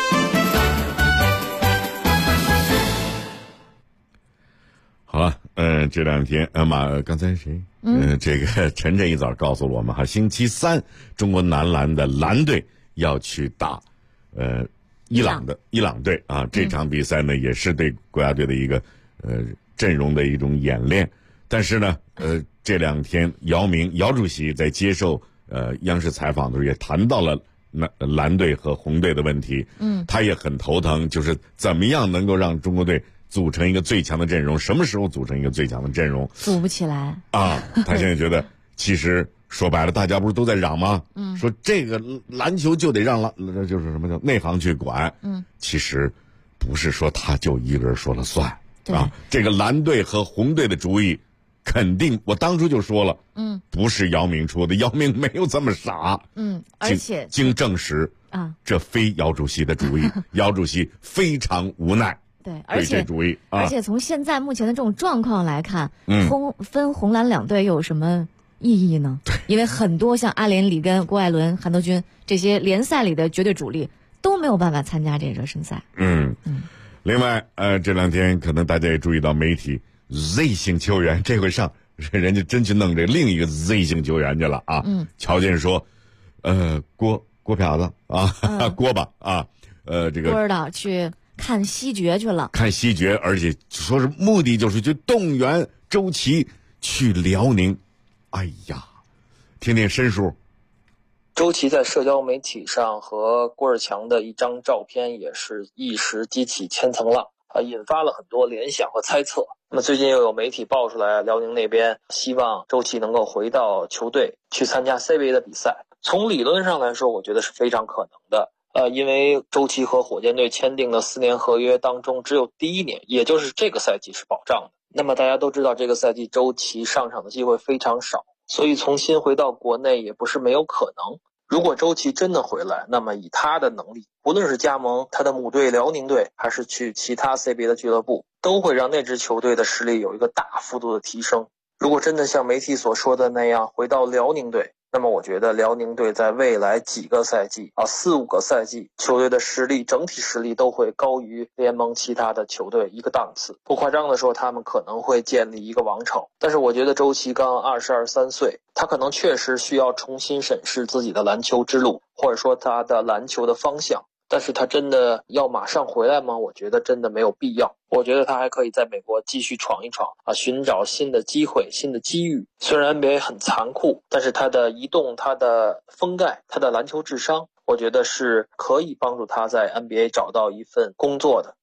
好了，这2天，刚才谁？这个陈晨一早告诉了我们哈，星期3中国男篮的蓝队要去打，伊朗队啊。这场比赛呢，也是对国家队的一个阵容的一种演练。但是呢，这2天姚主席在接受央视采访的时候也谈到了蓝队和红队的问题。他也很头疼，就是怎么样能够让中国队组成一个最强的阵容，什么时候组成一个最强的阵容？ 组不起来啊！他现在觉得，其实说白了，大家不是都在嚷吗？说这个篮球就得让就是什么叫内行去管。其实不是说他就一个人说了算啊。这个蓝队和红队的主意，肯定我当初就说了，不是姚明出的，姚明没有这么傻。 而且经证实啊，这非姚主席的主意，姚主席非常无奈。 对，而且主意而且从现在目前的这种状况来看，分红蓝两队有什么意义呢？因为很多像阿联、里根、郭艾伦、韩德君这些联赛里的绝对主力都没有办法参加这热身赛。 另外这2天可能大家也注意到媒体 Z 型球员这回上人家真去弄这另一个 Z 型球员去了啊。乔健说郭瓢子啊，郭吧啊，这个郭指导去看西决去了， 看西决，而且说是目的就是去动员周琦去辽宁。哎呀，听听申叔。 周琦在社交媒体上和郭尔强的一张照片也是一时激起千层浪，引发了很多联想和猜测。那么最近又有媒体爆出来，辽宁那边希望周琦能够回到球队去参加 CBA 的比赛。从理论上来说，我觉得是非常可能的。因为周琦和火箭队签订的4年合约当中，只有第1年，也就是这个赛季是保障的。那么大家都知道，这个赛季周琦上场的机会非常少，所以重新回到国内也不是没有可能。 如果周琦真的回来，那么以他的能力，无论是加盟他的母队辽宁队，还是去其他 CBA 的俱乐部，都会让那支球队的实力有一个大幅度的提升。如果真的像媒体所说的那样回到辽宁队，那么我觉得辽宁队在未来几个赛季4-5个赛季，球队的实力整体实力都会高于联盟其他的球队一个档次。不夸张的说，他们可能会建立一个王朝。但是我觉得周琦刚22、23岁，他可能确实需要重新审视自己的篮球之路，或者说他的篮球的方向。但是他真的要马上回来吗？我觉得真的没有必要。我觉得他还可以在美国继续闯一闯寻找新的机会、新的机遇。虽然 NBA 很残酷，但是他的移动、他的封盖、他的篮球智商，我觉得是可以帮助他在 NBA 找到一份工作的。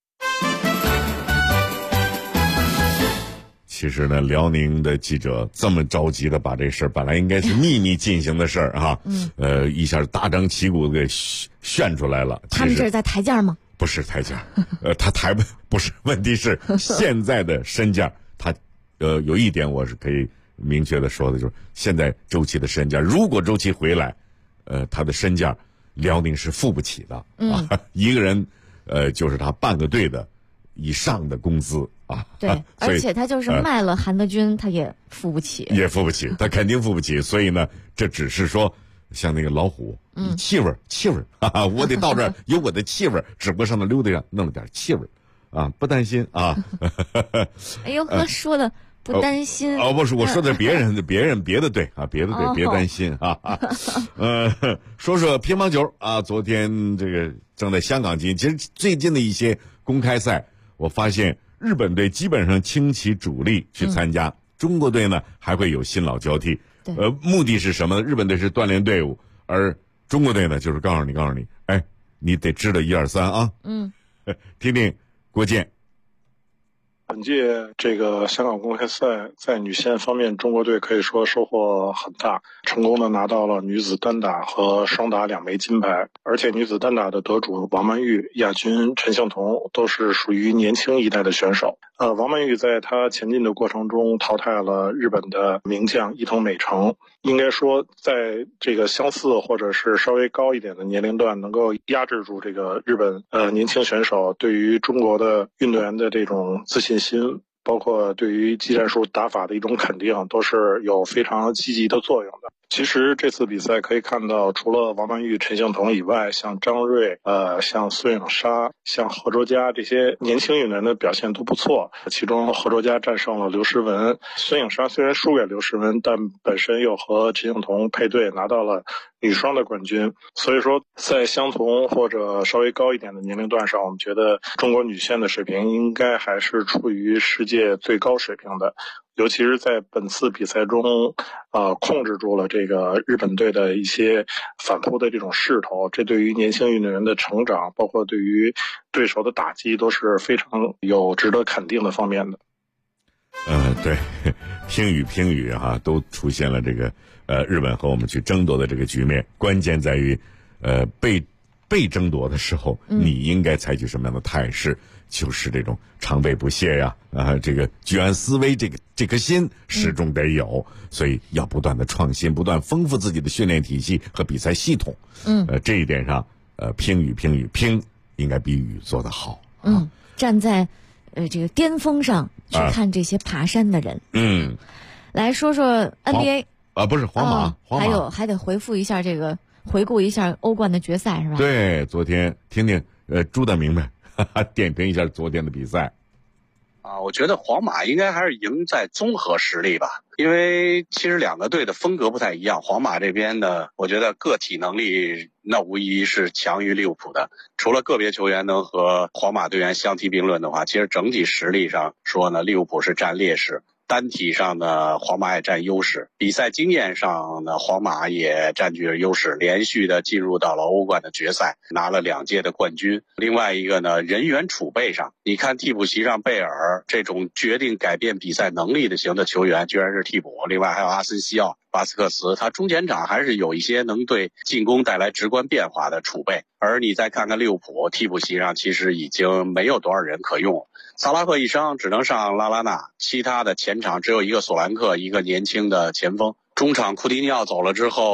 其实呢，辽宁的记者这么着急的把这事儿，本来应该是秘密进行的事儿哈，一下大张旗鼓给炫出来了。 他们这是在抬价吗？ 不是抬价，他抬不是，问题是现在的身价，他有一点我是可以明确的说的，就是现在周琦的身价，如果周琦回来，他的身价辽宁是付不起的啊，一个人就是他半个队的以上的工资啊。 对，而且他就是卖了韩德君，他也付不起， 他肯定付不起。所以呢，这只是说像那个老虎，气味，我得到这儿有我的气味，只不过上那溜达上弄了点气味啊，不担心啊。 哎呦，说的不担心不是，我说的别的队啊，别的队别担心啊。说说乒乓球啊，昨天这个正在香港进行，其实最近的一些公开赛，我发现日本队基本上倾其主力去参加，中国队呢还会有新老交替。目的是什么呢？日本队是锻炼队伍，而中国队呢就是告诉你，哎，你得知道1、2、3啊。听听郭健。 本届这个香港公开赛在女线方面，中国队可以说收获很大，成功的拿到了女子单打和双打2枚金牌，而且女子单打的得主王曼玉、亚军陈幸同都是属于年轻一代的选手。王曼玉在她前进的过程中淘汰了日本的名将伊藤美诚，应该说在这个相似或者是稍微高一点的年龄段，能够压制住这个日本年轻选手对于中国的运动员的这种自信心，包括对于技战术打法的一种肯定，都是有非常积极的作用的。其实这次比赛可以看到，除了王曼玉、陈幸同以外，像张睿、像孙颖莎、像何卓佳这些年轻运动员的表现都不错。其中何卓佳战胜了刘诗雯，孙颖莎虽然输给刘诗雯，但本身又和陈幸同配对拿到了女双的冠军。所以说，在相同或者稍微高一点的年龄段上，我们觉得中国女线的水平应该还是处于世界最高水平的。尤其是在本次比赛中，控制住了这个日本队的一些反扑的这种势头，这对于年轻运动员的成长，包括对于对手的打击，都是非常有值得肯定的方面的。 对，乒羽哈，都出现了这个日本和我们去争夺的这个局面，关键在于被争夺的时候，你应该采取什么样的态势？就是这种常备不懈呀，这个居安思危，这颗心始终得有，所以要不断的创新，不断丰富自己的训练体系和比赛系统。这一点上，乒应该比羽做得好。 站在这个巅峰上去看这些爬山的人。来说说 NBA 不是皇马， 还得回顾一下欧冠的决赛是吧？ 对，昨天听听朱大明白。点评一下昨天的比赛我觉得皇马应该还是赢在综合实力吧，因为其实两个队的风格不太一样。皇马这边呢，我觉得个体能力那无疑是强于利物浦的，除了个别球员能和皇马队员相提并论的话，其实整体实力上说呢，利物浦是占劣势。单体上呢，皇马也占优势，比赛经验上呢，皇马也占据了优势，连续的进入到了欧冠的决赛，拿了2届的冠军。另外一个呢，人员储备上，你看替补席上贝尔这种决定改变比赛能力的型的球员居然是替补，另外还有阿森西奥、巴斯克茨，他中前场还是有一些能对进攻带来直观变化的储备。而你再看看利物浦，替补席上其实已经没有多少人可用了，萨拉赫一伤只能上拉拉纳，其他的前场只有一个索兰克，一个年轻的前锋。中场库蒂尼奥走了之后，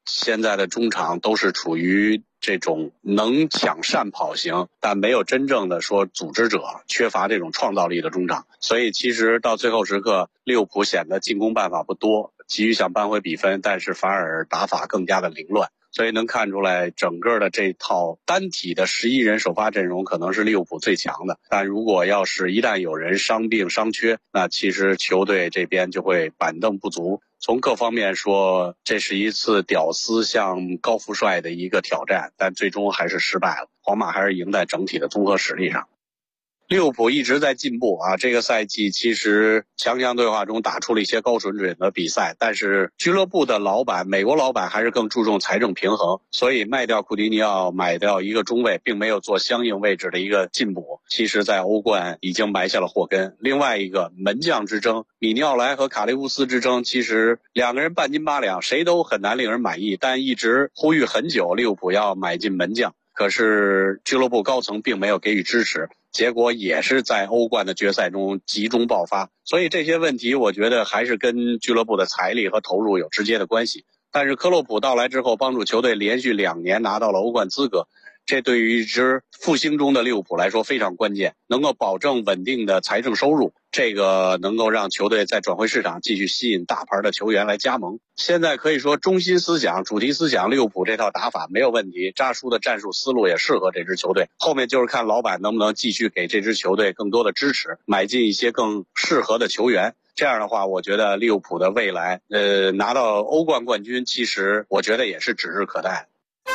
现在的中场都是处于这种能抢善跑型，但没有真正的说组织者，缺乏这种创造力的中场。所以其实到最后时刻，利物浦显得进攻办法不多，急于想扳回比分，但是反而打法更加的凌乱。所以能看出来，整个的这套单体的11人首发阵容可能是利物浦最强的。但如果要是一旦有人伤病伤缺，那其实球队这边就会板凳不足。从各方面说，这是一次屌丝向高富帅的一个挑战，但最终还是失败了。皇马还是赢在整体的综合实力上。利物浦一直在进步啊，这个赛季其实强强对话中打出了一些高水准的比赛，但是俱乐部的老板，美国老板还是更注重财政平衡，所以卖掉库蒂尼奥，买掉一个中卫，并没有做相应位置的一个进补，其实在欧冠已经埋下了祸根。另外一个门将之争，米尼奥莱和卡雷乌斯之争，其实两个人半斤八两，谁都很难令人满意，但一直呼吁很久利物浦要买进门将，可是俱乐部高层并没有给予支持，结果也是在欧冠的决赛中集中爆发。所以这些问题我觉得还是跟俱乐部的财力和投入有直接的关系。但是克洛普到来之后，帮助球队连续2年拿到了欧冠资格，这对于一支复兴中的利物浦来说非常关键，能够保证稳定的财政收入，这个能够让球队在转会市场继续吸引大牌的球员来加盟。现在可以说中心思想、主题思想，利物浦这套打法没有问题，扎叔的战术思路也适合这支球队。后面就是看老板能不能继续给这支球队更多的支持，买进一些更适合的球员。这样的话，我觉得利物浦的未来，拿到欧冠冠军，其实我觉得也是指日可待。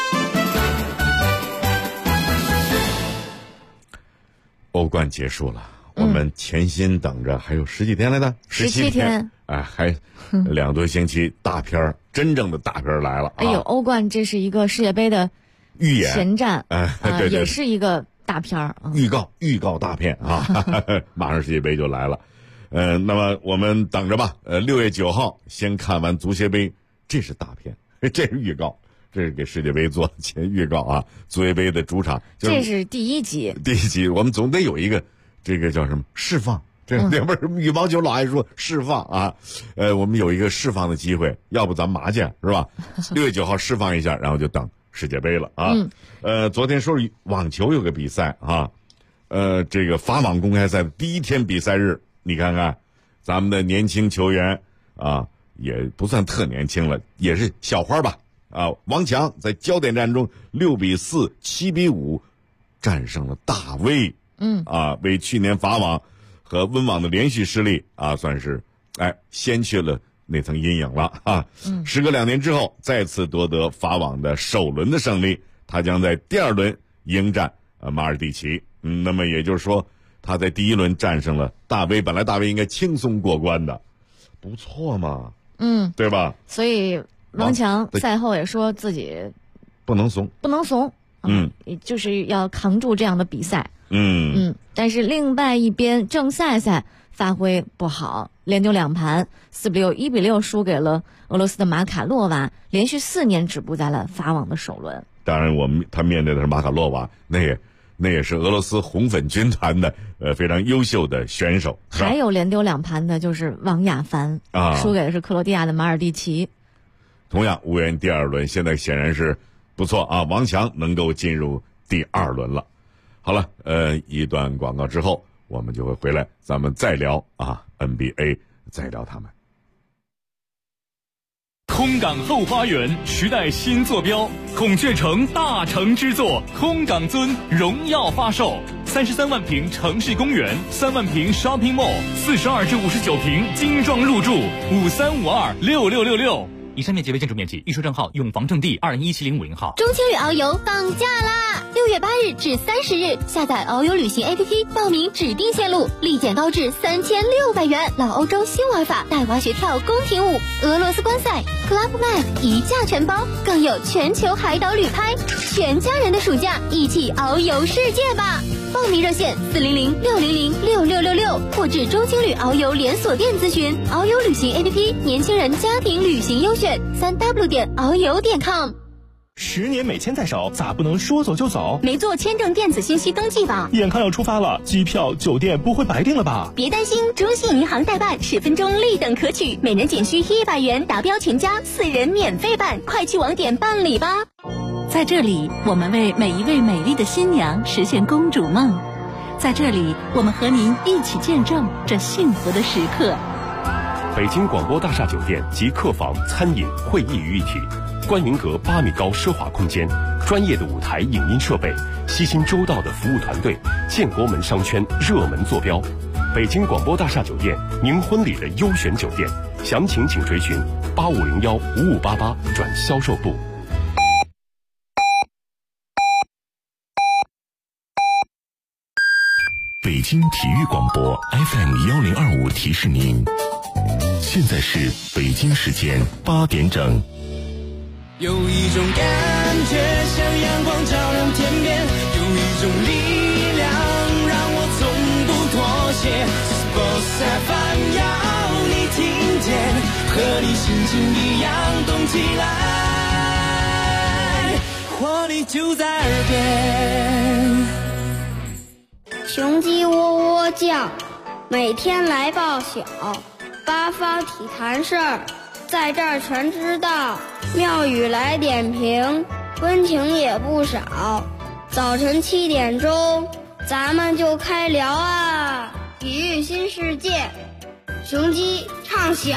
欧冠结束了，我们潜心等着，还有10几天来的 17天， 哎，还2多星期，大片儿，真正的大片儿来了。 哎呦，欧冠这是一个世界杯的预演前站， 对， 也是一个大片儿， 预告大片啊，马上世界杯就来了。那么我们等着吧。6月9号先看完足协杯，这是大片，这是预告。这是给世界杯做前预告啊！足协杯的主场， 这是第一集。 我们总得有一个这个叫什么释放？这不是羽毛球老爱说释放啊？我们有一个释放的机会，要不咱们麻将是吧？6月9号释放一下，然后就等世界杯了啊！昨天说网球有个比赛啊，这个法网公开赛的第一天比赛日，你看看咱们的年轻球员啊，也不算特年轻了，也是小花吧。王强在焦点战中6比4、7比5战胜了大威，为去年法网和温网的连续失利啊，算是掀去了那层阴影了啊。时隔2年之后，再次夺得法网的首轮的胜利，他将在第2轮迎战马尔蒂奇。那么也就是说，他在第1轮战胜了大威，本来大威应该轻松过关的，不错嘛，对吧？ 所以王强赛后也说自己不能怂， 就是要扛住这样的比赛。但是另外一边郑赛发挥不好，连丢2盘，4比6、1比6输给了俄罗斯的马卡洛娃，连续4年止步在了法网的首轮。 当然，他面对的是马卡洛娃，那也是俄罗斯红粉军团的非常优秀的选手。 还有连丢2盘的就是王雅凡输给的是克罗地亚的马尔蒂奇。 同样无缘第2轮，现在显然是不错啊，王强能够进入第2轮了。好了，一段广告之后，我们就会回来，咱们再聊NBA， 再聊他们。 空港后花园时代新坐标，孔雀城大成之作空港尊荣耀发售，33万平城市公园，3万平 shopping mall，42至59平精装入住，53526666。以上面积为建筑面积，预售账号永房正地2017050号。 中青旅遨游放假啦！6月8日至30日，下载遨游旅行 APP， 报名指定线路，立减高至3600元。老欧洲新玩法，带娃学跳宫廷舞，俄罗斯观赛 Club Med 一价全包，更有全球海岛旅拍，全家人的暑假一起遨游世界吧！报名热线400-600-6666，或至中青旅遨游连锁店咨询。遨游旅行 APP， 年轻人家庭旅行优选，3w.遨游.com。 10年美签在手，咋不能说走就走？ 没做签证电子信息登记吧？ 眼看要出发了，机票、酒店不会白订了吧？ 别担心，中信银行代办10分钟立等可取，每人仅需100元，达标全家4人免费办，快去网点办理吧。 在这里，我们为每一位美丽的新娘实现公主梦。在这里，我们和您一起见证这幸福的时刻。 北京广播大厦酒店集客房、餐饮、会议于一体，观云阁8米高奢华空间，专业的舞台影音设备，悉心周到的服务团队，建国门商圈热门坐标。北京广播大厦酒店，您婚礼的优选酒店，详情请垂询8501-5588转销售部。北京体育广播 FM1025提示您，现在是北京时间8点整。 有一种感觉像阳光照亮天边，有一种力量让我从不妥协。Sports FM 要你听见，和你心情一样动起来，活力就在耳边。 雄鸡喔喔叫，每天来报晓，八方体坛事儿，在这儿全知道。妙语来点评，温情也不少。早晨7点钟，咱们就开聊啊！体育新世界，雄鸡唱晓。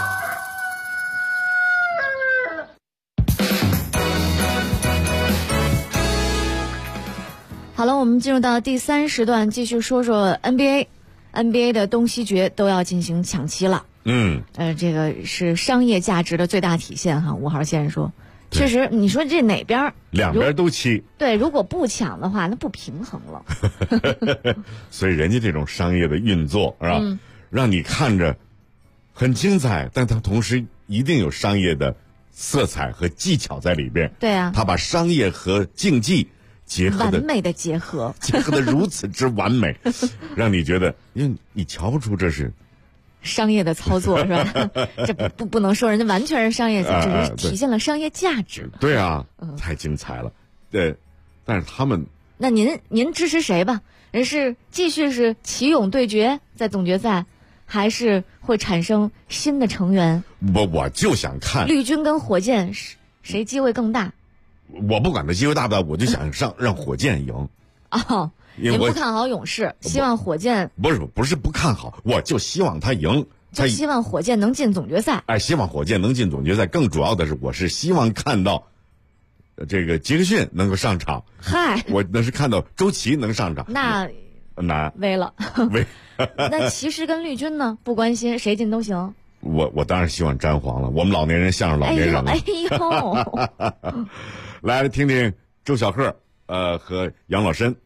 好了，我们进入到第3时段，继续说说 NBA 的东西决都要进行抢七了。这个是商业价值的最大体现哈。5号先生说，确实，你说这哪边两边都七？ 对，如果不抢的话，那不平衡了。 所以人家这种商业的运作是吧，让你看着很精彩，但它同时一定有商业的色彩和技巧在里边。 对啊， 他把商业和竞技结合的完美的结合的如此之完美，让你觉得，因为你瞧不出这是商业的操作是吧？这不能说人家完全是商业，只是体现了商业价值。 对啊，太精彩了。对，但是他们， 那您支持谁吧？人是继续是奇勇对决在总决赛，还是会产生新的成员？ 我就想看绿军跟火箭谁机会更大？ 我不管他机会大不大，我就想让火箭赢。 哦，您不看好勇士，希望火箭不是不看好，我就希望他赢， 就希望火箭能进总决赛。 希望火箭能进总决赛。更主要的是，我是希望看到这个杰克逊能够上场。 嗨， 我那是看到周琦能上场。 那难危了。那骑士跟绿军呢？不关心，谁进都行。 我当然希望詹皇了，我们老年人向着老年人了。 哎呦， 来听听周小贺和杨老申。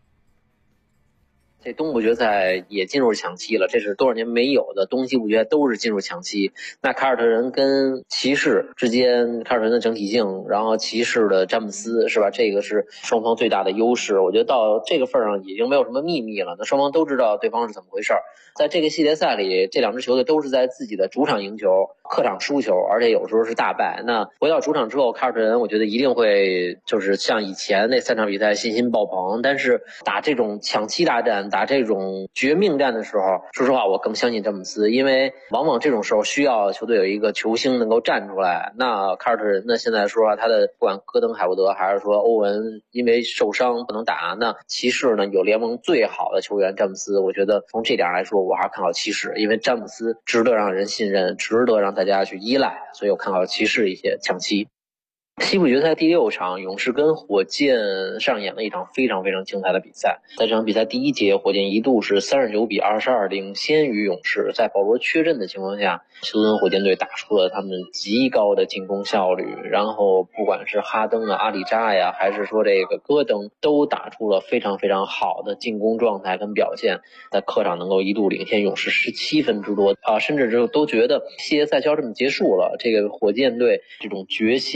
这东部决赛也进入抢七了，这是多少年没有的，东西部决赛都是进入抢七。那凯尔特人跟骑士之间，凯尔特人的整体性，然后骑士的詹姆斯是吧？这个是双方最大的优势。我觉得到这个份上已经没有什么秘密了，那双方都知道对方是怎么回事。在这个系列赛里，这两支球队都是在自己的主场赢球，客场输球，而且有时候是大败。那回到主场之后，凯尔特人我觉得一定会就是像以前那3场比赛信心爆棚，但是打这种抢七大战，打这种绝命战的时候，说实话我更相信詹姆斯，因为往往这种时候需要球队有一个球星能够站出来。那凯尔特人呢，现在说实话他的不管戈登海沃德还是说欧文因为受伤不能打，那骑士呢有联盟最好的球员詹姆斯，我觉得从这点来说我还是看好骑士，因为詹姆斯值得让人信任，值得让大家去依赖，所以我看好骑士一些抢七。西部决赛第6场，勇士跟火箭上演了一场非常非常精彩的比赛。在这场比赛第1节，火箭一度是39-22领先于勇士，在保罗缺阵的情况下，休斯顿火箭队打出了他们极高的进攻效率，然后不管是哈登啊、阿里扎呀，还是说这个戈登，都打出了非常非常好的进攻状态跟表现，在客场能够一度领先勇士17分之多甚至都觉得系列赛就要这么结束了。这个火箭队这种决心和他们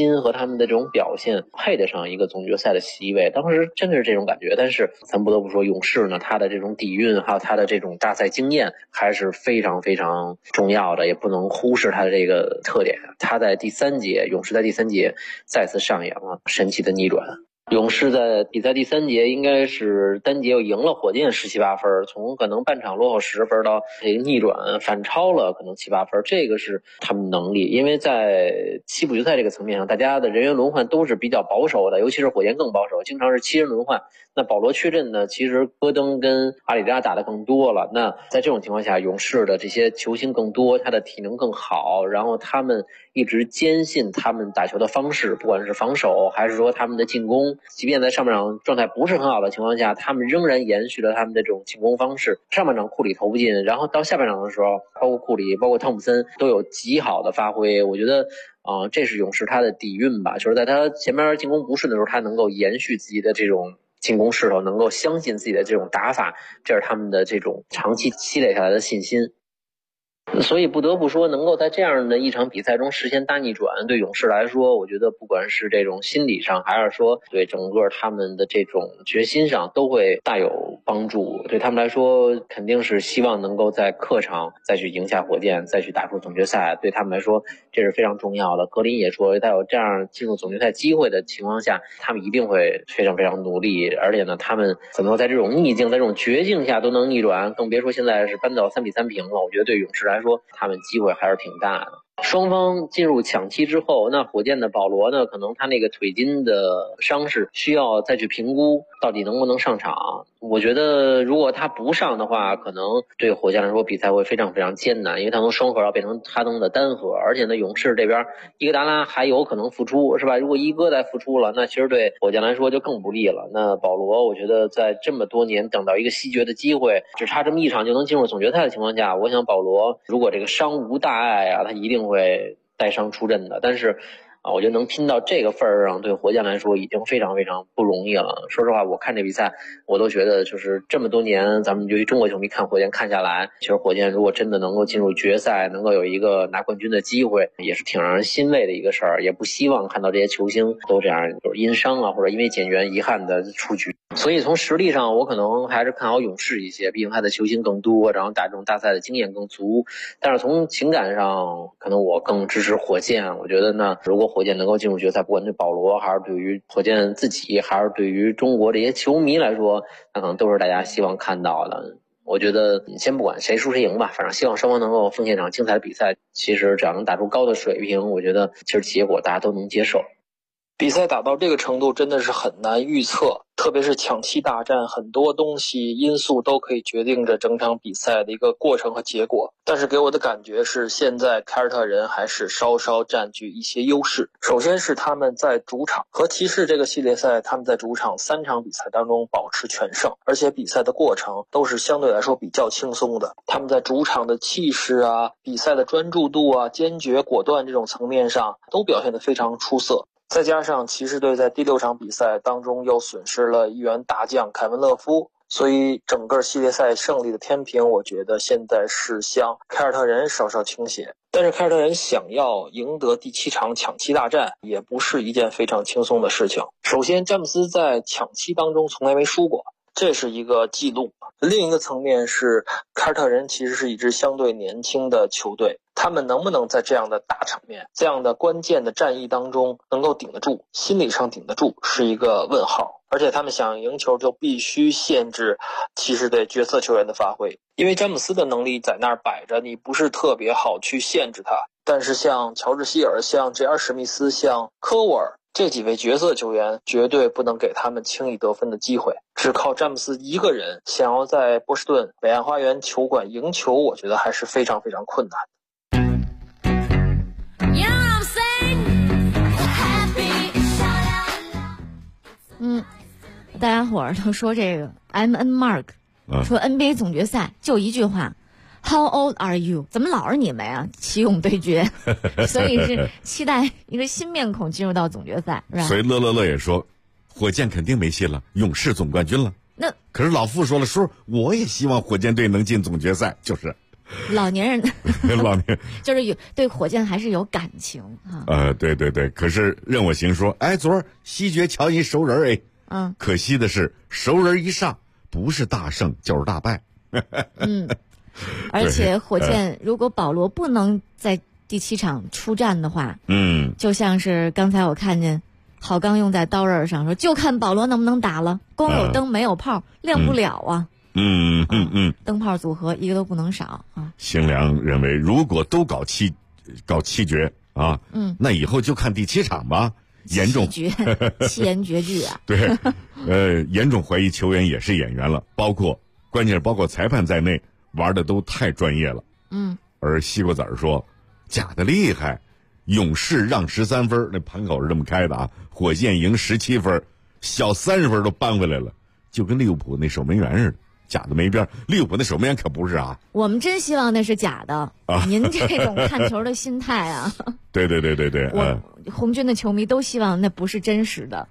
们的这种表现配得上一个总决赛的席位，当时真的是这种感觉。但是咱不得不说，勇士呢，他的这种底蕴还有他的这种大赛经验还是非常非常重要的，也不能忽视他的这个特点。他在第3节，勇士在第3节再次上演了神奇的逆转。勇士在比赛第3节应该是单节又赢了火箭17、8分，从可能半场落后10分到这个逆转反超了可能7、8分，这个是他们能力。因为在西部决赛这个层面上，大家的人员轮换都是比较保守的，尤其是火箭更保守，经常是7人轮换。那保罗缺阵呢，其实戈登跟阿里扎打的更多了。那在这种情况下，勇士的这些球星更多，他的体能更好，然后他们一直坚信他们打球的方式，不管是防守还是说他们的进攻，即便在上半场状态不是很好的情况下，他们仍然延续了他们的这种进攻方式。上半场库里投不进，然后到下半场的时候，包括库里包括汤普森都有极好的发挥。我觉得这是勇士他的底蕴吧，就是在他前面进攻不顺的时候，他能够延续自己的这种进攻势头，能够相信自己的这种打法，这是他们的这种长期积累下来的信心。所以不得不说，能够在这样的一场比赛中实现大逆转，对勇士来说，我觉得不管是这种心理上，还是说对整个他们的这种决心上，都会大有帮助。对他们来说，肯定是希望能够在客场再去赢下火箭，再去打出总决赛。对他们来说，这是非常重要的。格林也说，在有这样进入总决赛机会的情况下，他们一定会非常非常努力。而且呢，他们怎么在这种逆境，在这种绝境下都能逆转，更别说现在是扳到3比3平了。我觉得对勇士来说，他们机会还是挺大的。双方进入抢七之后，那火箭的保罗呢，可能他那个腿筋的伤势需要再去评估到底能不能上场。我觉得如果他不上的话，可能对火箭来说比赛会非常非常艰难，因为他从双核要变成哈登的单核，而且呢勇士这边伊戈达拉还有可能复出，是吧？如果伊戈再复出了，那其实对火箭来说就更不利了。那保罗我觉得在这么多年等到一个西决的机会，只差这么一场就能进入总决赛的情况下，我想保罗如果这个伤无大碍啊，他一定会带伤出阵的。但是我觉得能拼到这个份儿上，对火箭来说已经非常非常不容易了。说实话，我看这比赛，我都觉得就是这么多年，咱们对于中国球迷看火箭看下来，其实火箭如果真的能够进入决赛，能够有一个拿冠军的机会，也是挺让人欣慰的一个事儿。也不希望看到这些球星都这样，就是因伤啊或者因为减员遗憾的出局。所以从实力上，我可能还是看好勇士一些，毕竟他的球星更多，然后打这种大赛的经验更足。但是从情感上，可能我更支持火箭。我觉得呢，如果火箭能够进入决赛，不管对保罗还是对于火箭自己，还是对于中国这些球迷来说，那可能都是大家希望看到的。我觉得先不管谁输谁赢吧，反正希望双方能够奉献场精彩的比赛。其实只要能打出高的水平，我觉得其实结果大家都能接受。比赛打到这个程度真的是很难预测，特别是抢七大战，很多东西因素都可以决定着整场比赛的一个过程和结果。但是给我的感觉是，现在凯尔特人还是稍稍占据一些优势。首先是他们在主场和骑士这个系列赛，他们在主场3场比赛当中保持全胜，而且比赛的过程都是相对来说比较轻松的。他们在主场的气势啊、比赛的专注度啊、坚决果断这种层面上都表现得非常出色。再加上骑士队在第6场比赛当中又损失了一员大将凯文勒夫，所以整个系列赛胜利的天平，我觉得现在是向凯尔特人稍稍倾斜。但是凯尔特人想要赢得第7场抢七大战，也不是一件非常轻松的事情。首先，詹姆斯在抢七当中从来没输过，这是一个记录。另一个层面是，凯尔特人其实是一支相对年轻的球队，他们能不能在这样的大场面、这样的关键的战役当中能够顶得住，心理上顶得住，是一个问号。而且他们想赢球就必须限制骑士队角色球员的发挥，因为詹姆斯的能力在那儿摆着，你不是特别好去限制他。但是像乔治希尔、像JR史密斯、像科沃尔这几位角色球员，绝对不能给他们轻易得分的机会。只靠詹姆斯一个人想要在波士顿北岸花园球馆赢球，我觉得还是非常非常困难的。 大家伙儿都说这个 MN Mark，说 NBA 总决赛就一句话 How old are you？ 怎么老是你们呀？奇勇对决，所以是期待一个新面孔进入到总决赛，是吧？ 所以乐也说，火箭肯定没戏了，勇士总冠军了。 那可是老傅说了，说我也希望火箭队能进总决赛，就是老年人老年就是对火箭还是有感情哈。 对对对，可是任我行说，哎，昨儿西决乔伊熟人哎，可惜的是熟人一上，不是大胜就是大败。 而且火箭如果保罗不能在第7场出战的话，就像是刚才我看见郝刚用在刀刃上说，就看保罗能不能打了，光有灯没有炮，亮不了啊。灯泡组合一个都不能少啊。 星良认为，如果都搞七决啊，那以后就看第7场吧。严重七言绝句啊。 对，严重怀疑球员也是演员了，关键是包括裁判在内，玩的都太专业了。而西瓜子儿说，假的厉害，勇士让13分，那盘口是这么开的啊，火箭赢17分，小30分都扳回来了，就跟利物浦那守门员似的。假的没边，利物浦那守门员可不是啊。 我们真希望那是假的啊！您这种看球的心态啊。 对， 我红军的球迷都希望那不是真实的。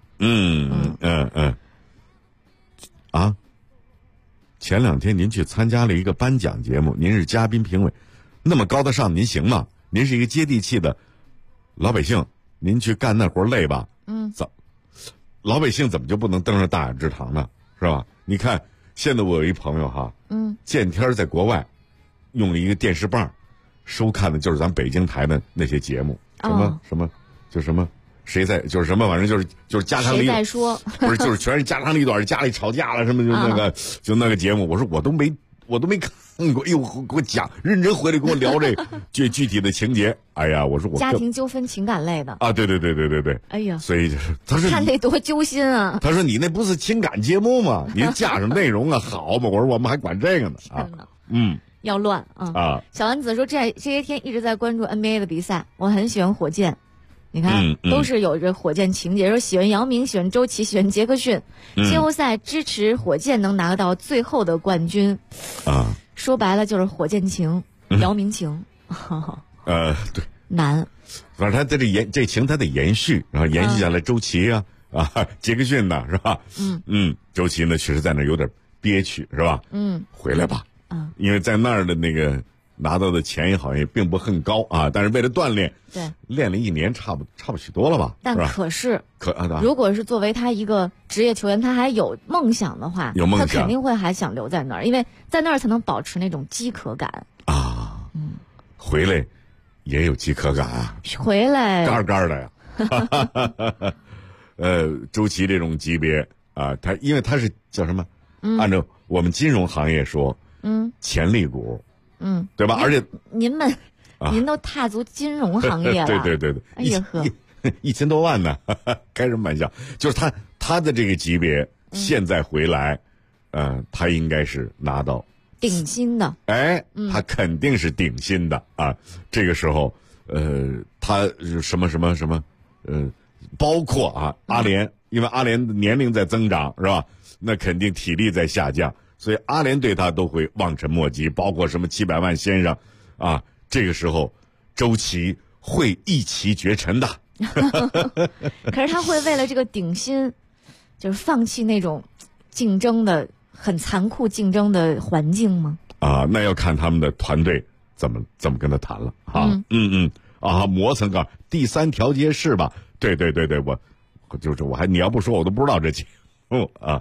前2天您去参加了一个颁奖节目，您是嘉宾评委，那么高大上您行吗？您是一个接地气的老百姓，您去干那活累吧？老百姓怎么就不能登上大雅之堂呢？是吧？你看。现在我有一朋友哈，见天在国外用了一个电视棒，收看的就是咱北京台的那些节目，什么就什么谁在就是什么，反正就是家长里谁在说， 不是就是全是家长里短，家里吵架了什么就那个节目，我说我都没看过，哎呦给我讲，认真回来跟我聊这具体的情节，哎呀，我说我家庭纠纷情感类的啊，对， 哎呀， 所以就是他说看得多揪心啊， 他说你那不是情感节目吗？你架上内容啊好嘛，我说我们还管这个呢啊， 要乱啊。小丸子说这些天一直在关注 NBA 的比赛，我很喜欢火箭。你看，都是有着火箭情节，说喜欢姚明，喜欢周琦，喜欢杰克逊。季后赛支持火箭能拿到最后的冠军啊， 说白了就是火箭情，姚明情。 对， 难。 反正他在这情他得延续，然后延续下来，周琦啊，杰克逊呢是吧？周琦呢确实在那有点憋屈是吧？回来吧，因为在那儿的那个。拿到的钱好像也并不很高啊，但是为了锻炼， 对， 练了1年差不许多了吧？ 但可是如果是作为他一个职业球员，他还有梦想的话，他肯定会还想留在那儿，因为在那儿才能保持那种饥渴感啊。 回来也有饥渴感啊， 回来干的呀。周琦这种级别啊，因为他是叫什么？按照我们金融行业说，潜力股。对吧？而且您都踏足金融行业了， 对， 哎呀呵 ，1000多万呢，开什么玩笑？就是他的这个级别，现在回来，他应该是拿到顶薪的， 他肯定是顶薪的啊。这个时候，他什么，包括阿联，因为阿联的年龄在增长，是吧？那肯定体力在下降。所以阿联对他都会望尘莫及，包括什么700万先生啊，这个时候周琦会一骑绝尘的。 可是他会为了这个顶薪，就是放弃那种竞争的很残酷竞争的环境吗？ 那要看他们的团队怎么跟他谈了啊。磨蹭个第3调节室吧。对，我你要不说我都不知道这节目啊。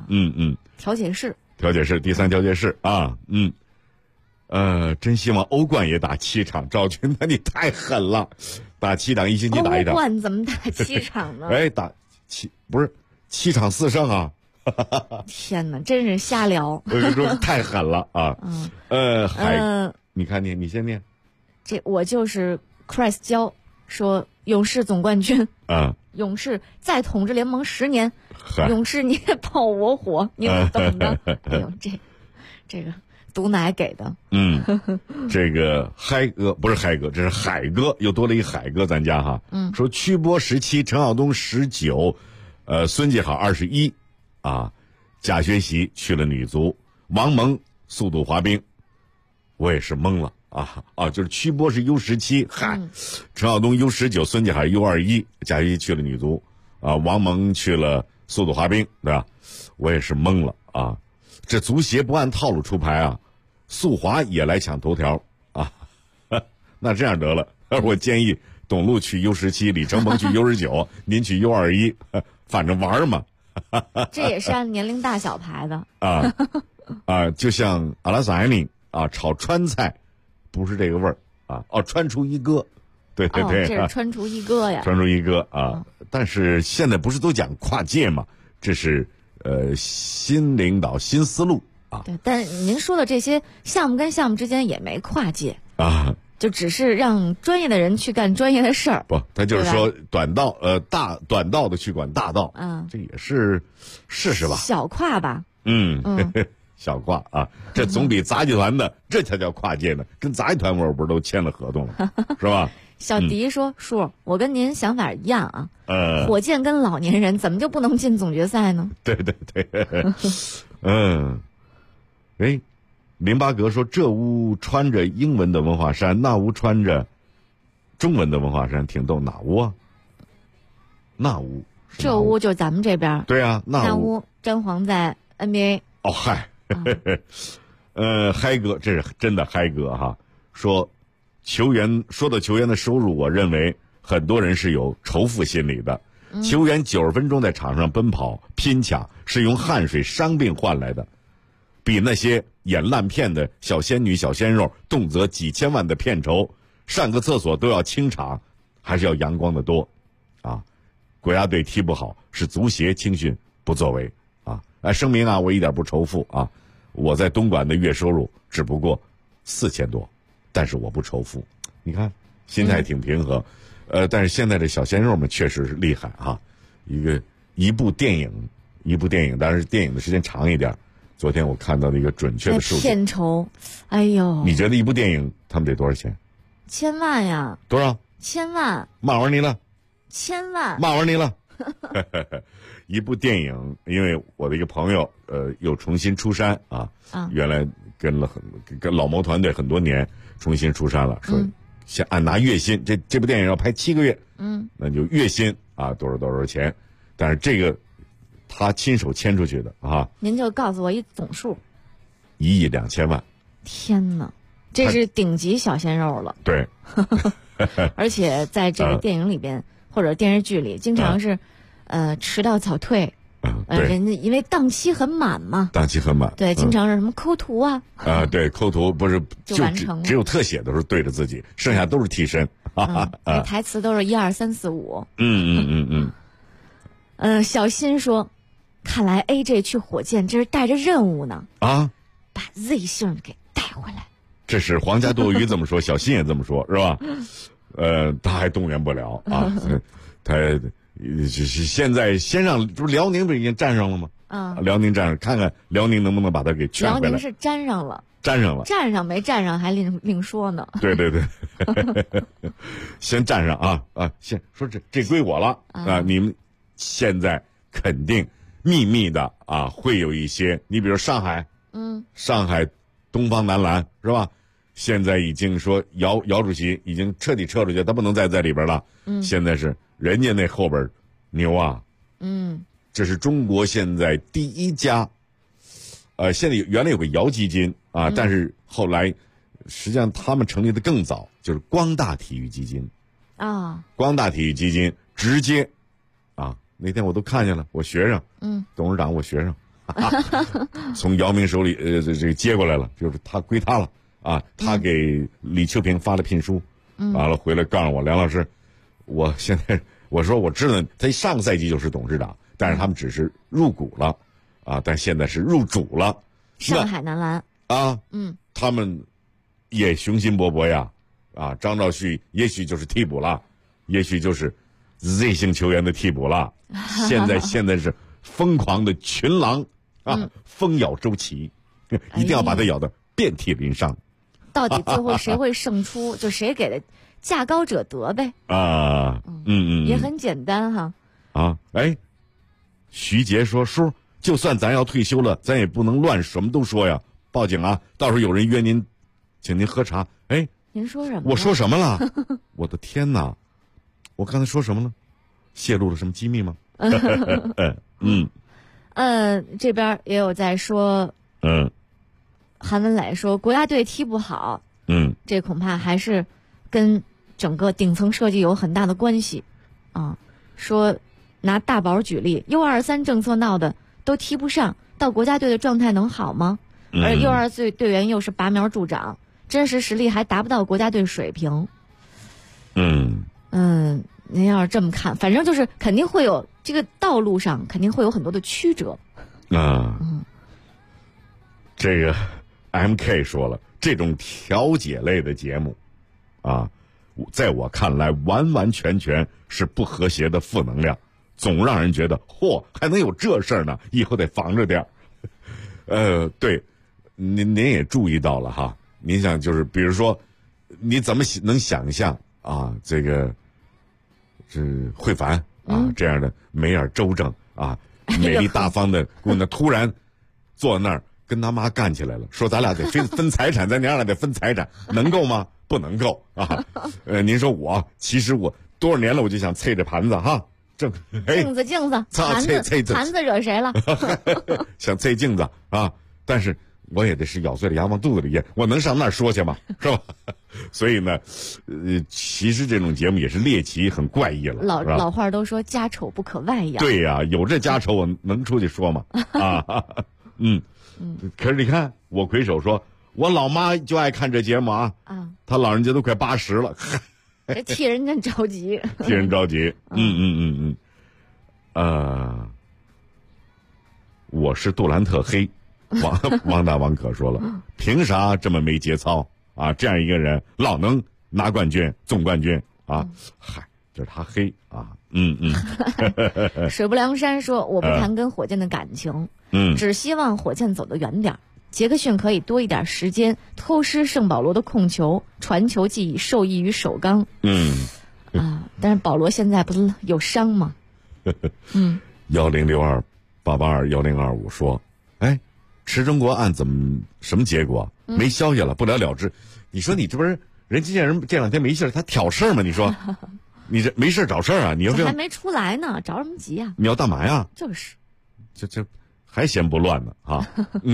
调解室第3调解室啊，真希望欧冠也打7场。赵军，那你太狠了，打7场，1星期打1场。 欧冠怎么打7场呢？ 打不是7场4胜啊！ 天哪，真是瞎聊。 太狠了啊！你看你先念。 我就是 Chris 教说勇士总冠军勇士再统治联盟10年，勇士你也炮我火，你们懂的。哎呦，这个毒奶给的。 这个嗨哥不是嗨哥，这是海哥，又多了一海哥，咱家哈。说曲波17，陈晓东19，孙继好21，贾学习去了女足，王蒙速度滑冰，我也是懵了。就是曲波是 U17， 陈晓东 U19， 孙继海 U21， 贾学习去了女足，王蒙去了速度滑冰，对吧？我也是懵了啊！这足协不按套路出牌啊， 速滑也来抢头条啊。那这样得了，我建议董路去 U17， 李成鹏去 U19， 您去 U21， 反正玩嘛。 这也是按年龄大小排的就像阿拉斯艾尼啊，炒川菜不是这个味儿啊，川厨一哥，对， 这是川厨一哥呀， 川厨一哥啊。但是现在不是都讲跨界嘛？这是新领导新思路啊。 对，但您说的这些项目跟项目之间也没跨界啊。 就只是让专业的人去干专业的事儿， 不，他就是说短道短道的去管大道，这也是试试吧， 小跨吧， 小跨啊，这总比杂技团的这才叫跨界呢，跟杂技团我不是都签了合同了，是吧？ 小迪说：“叔，我跟您想法一样啊，火箭跟老年人怎么就不能进总决赛呢？” 对，林巴格说：“这屋穿着英文的文化衫，那屋穿着中文的文化衫，挺逗。哪屋啊？那屋？ 这屋就咱们这边。 对啊， 那屋詹皇在 NBA。 哦嗨，嗨哥，这是真的嗨哥哈。说到球员的收入，我认为很多人是有仇富心理的。球员90分钟在场上奔跑拼抢，是用汗水、伤病换来的。”比那些演烂片的小鲜女、小鲜肉，动辄几千万的片酬，上个厕所都要清场，还是要阳光的多，啊！国家队踢不好是足协青训不作为啊！声明啊，我一点不仇富啊！我在东莞的月收入只不过4000多，但是我不仇富，你看心态挺平和。但是现在这小鲜肉们确实是厉害哈！一部电影，但是电影的时间长一点。昨天我看到的一个准确的数字， 片酬，哎呦！ 你觉得一部电影他们得多少钱 ？1000万呀！ 多少 ？1000万！ 骂完你了 ？1000万！ 骂完你了！一部电影，因为我的一个朋友又重新出山原来跟老谋团队很多年，重新出山了，说先按拿月薪，这部电影要拍7个月，那就月薪多少钱，但是这个。他亲手签出去的啊！ 您就告诉我一总数 ，1亿2千万。 天哪，这是顶级小鲜肉了。 对， 而且在这个电影里边或者电视剧里，经常是迟到早退。人家因为档期很满嘛。 档期很满。 对，经常是什么抠图啊。 对，抠图不是就完成了， 只有特写的时候对着自己，剩下都是替身。 台词都是1、2、3、4、 5。 小新说。看来 AJ 去火箭这是带着任务呢啊， 把 Z 姓给带回来。 这是皇家多鱼这么说，小新也这么说，是吧？他还动员不了啊，他现在先让，不是辽宁不是已经占上了吗？辽宁占上，看看辽宁能不能把他给劝回来。 辽宁是占上了， 占上没占上还另说呢。 对，先占上先说这归我了你们现在肯定。秘密的会有一些，你比如上海，上海东方男篮是吧？现在已经说姚主席已经彻底撤出去，他不能再在里边了。现在是人家那后边牛啊，这是中国现在第一家，现在原来有个姚基金但是后来实际上他们成立的更早，就是光大体育基金光大体育基金直接那天我都看见了，我学生，董事长我学生，从姚明手里这个接过来了，就是他归他了他给李秋平发了聘书，完了回来告诉我梁老师，我现在我说我知道他上个赛季就是董事长，但是他们只是入股了但现在是入主了上海男篮他们也雄心勃勃呀张兆旭也许就是替补了，也许就是 Z 型球员的替补了。现在是疯狂的群狼蜂咬周琦，一定要把它咬得遍体鳞伤。 到底最后谁会胜出？就谁给的价高者得呗。也很简单哈。 徐杰说：“叔，就算咱要退休了，咱也不能乱什么都说呀，报警啊！到时候有人约您，请您喝茶。” 您说什么？ 我说什么了？我的天哪！我刚才说什么了？泄露了什么机密吗？ 这边也有在说， 韩文磊说国家队踢不好，这恐怕还是跟整个顶层设计有很大的关系啊。说拿大宝举例，U23政策闹的都踢不上，到国家队的状态能好吗？而U23队员又是拔苗助长，真实实力还达不到国家队水平。您要是这么看，反正就是肯定会有这个道路上肯定会有很多的曲折。 这个 MK 说了，这种调解类的节目啊，在我看来完完全全是不和谐的负能量，总让人觉得嚯，还能有这事儿呢，以后得防着点儿。对，您也注意到了哈，您想就是比如说，你怎么能想象啊，这个是慧凡啊这样的美尔周正啊，美丽大方的姑娘，突然坐那儿跟他妈干起来了，说咱俩得分财产，咱娘俩得分财产，能够吗？不能够啊。您说其实我多少年了，我就想啐着盘子哈，镜子， 盘子惹谁了？ 想啐镜子啊，但是我也得是咬碎了牙往肚子里咽，我能上那儿说去吗？是吧？所以呢，其实这种节目也是猎奇，很怪异了。 老话都说家丑不可外扬。 对呀，有这家丑我能出去说吗？啊，可是你看，我魁首说，我老妈就爱看这节目啊，她老人家都快80了， 这替人家着急， 替人着急。我是杜兰特黑，王大王可说了，凭啥这么没节操啊？这样一个人老能拿冠军、总冠军啊？嗨，就是他黑啊。 水不梁山说，我不谈跟火箭的感情，只希望火箭走得远点儿。杰克逊可以多一点时间偷师圣保罗的控球，传球技艺受益于首钢。但是保罗现在不是有伤吗 ？1062-882-1025说，池中国案什么结果？没消息了，不了了之。你说你这不是人家人这两天没事，他挑事儿吗？你说，你这没事找事儿啊？你要这还没出来呢，着什么急啊？ 你要干嘛呀？ 就是， 这还嫌不乱呢啊！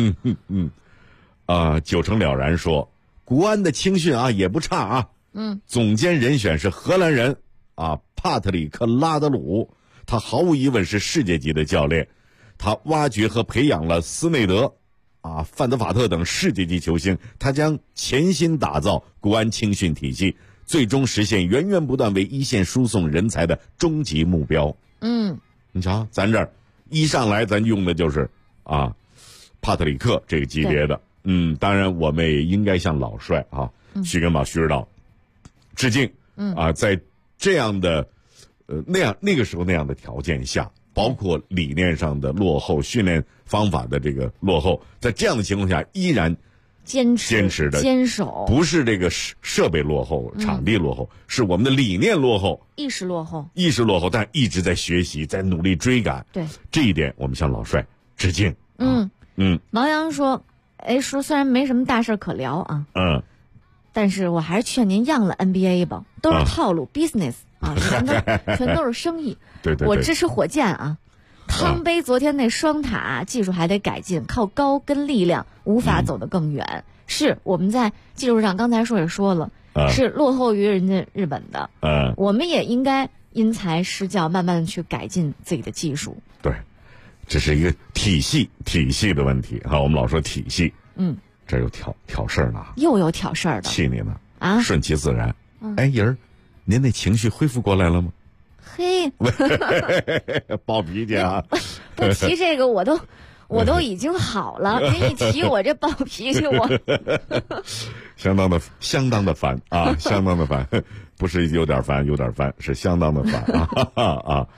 九成了然说，国安的青训啊也不差啊。总监人选是荷兰人啊，帕特里克·拉德鲁，他毫无疑问是世界级的教练。他挖掘和培养了斯内德、范德法特等世界级球星，他将潜心打造国安青训体系，最终实现源源不断为一线输送人才的终极目标。你瞧，咱这儿一上来咱用的就是帕特里克这个级别的。当然我们也应该向老帅徐根宝徐指导致敬。在这样的那个时候那样的条件下，包括理念上的落后，训练方法的这个落后，在这样的情况下依然坚持的坚守， 不是这个设备落后、场地落后，是我们的理念落后、 意识落后， 但一直在学习，在努力追赶。 对这一点，我们向老帅致敬。 王阳说，说虽然没什么大事可聊啊，但是我还是劝您让了 NBA 吧，都是套路business 全都是生意。 对， 我支持火箭啊。汤杯昨天那双塔技术还得改进，靠高跟力量无法走得更远。是我们在技术上刚才也说了，是落后于人家日本的。我们也应该因材施教，慢慢的去改进自己的技术。 对，这是一个体系的问题哈。我们老说体系，这有挑事儿呢， 又有挑事儿的， 气你呢啊！ 顺其自然。莹儿，您那情绪恢复过来了吗？ 嘿， 暴脾气啊！ 不提这个我都已经好了，您一提我这暴脾气，我相当的烦啊，相当的烦，不是有点烦，是相当的烦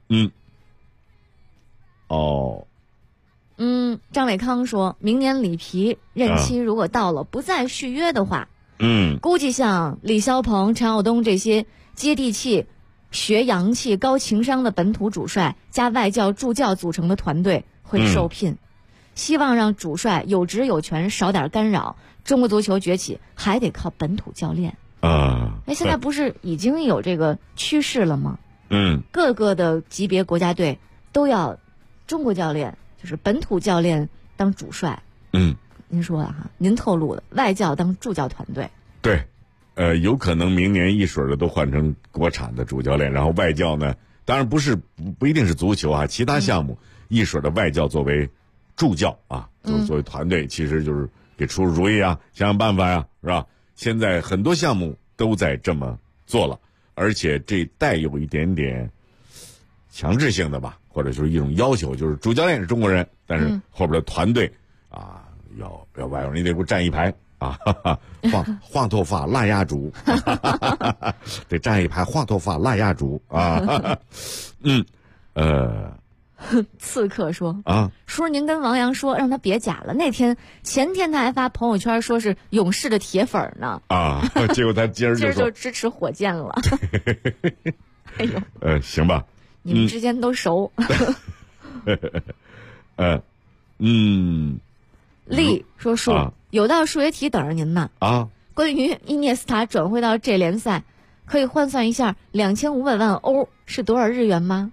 张伟康说，明年里皮任期如果到了不再续约的话，估计像李霄鹏、陈耀东这些接地气、学洋气、高情商的本土主帅加外教助教组成的团队会受聘。希望让主帅有职有权，少点干扰。中国足球崛起还得靠本土教练现在不是已经有这个趋势了吗？各个的级别国家队都要中国教练，就是本土教练当主帅。 您说的哈，您透露的外教当助教团队。 对，有可能明年一水的都换成国产的主教练，然后外教呢，当然不一定是足球啊，其他项目一水的外教作为助教啊，作为团队，其实就是给出主意啊，想想办法呀，是吧？现在很多项目都在这么做了，而且这带有一点点强制性的吧，或者就是一种要求，就是主教练是中国人，但是后边的团队啊，要外国人，你得给我站一排啊，黄头发辣鸭主，得站一排黄头发辣鸭主啊， 刺客说啊， 叔您跟王阳说让他别假了，前天他还发朋友圈说是勇士的铁粉呢啊，结果他今儿就支持火箭了。哎呦， 行吧， 你们之间都熟。丽说叔、有道数学题等着您呢啊，关于伊涅斯塔转会到这联赛，可以换算一下2500万欧是多少日元吗？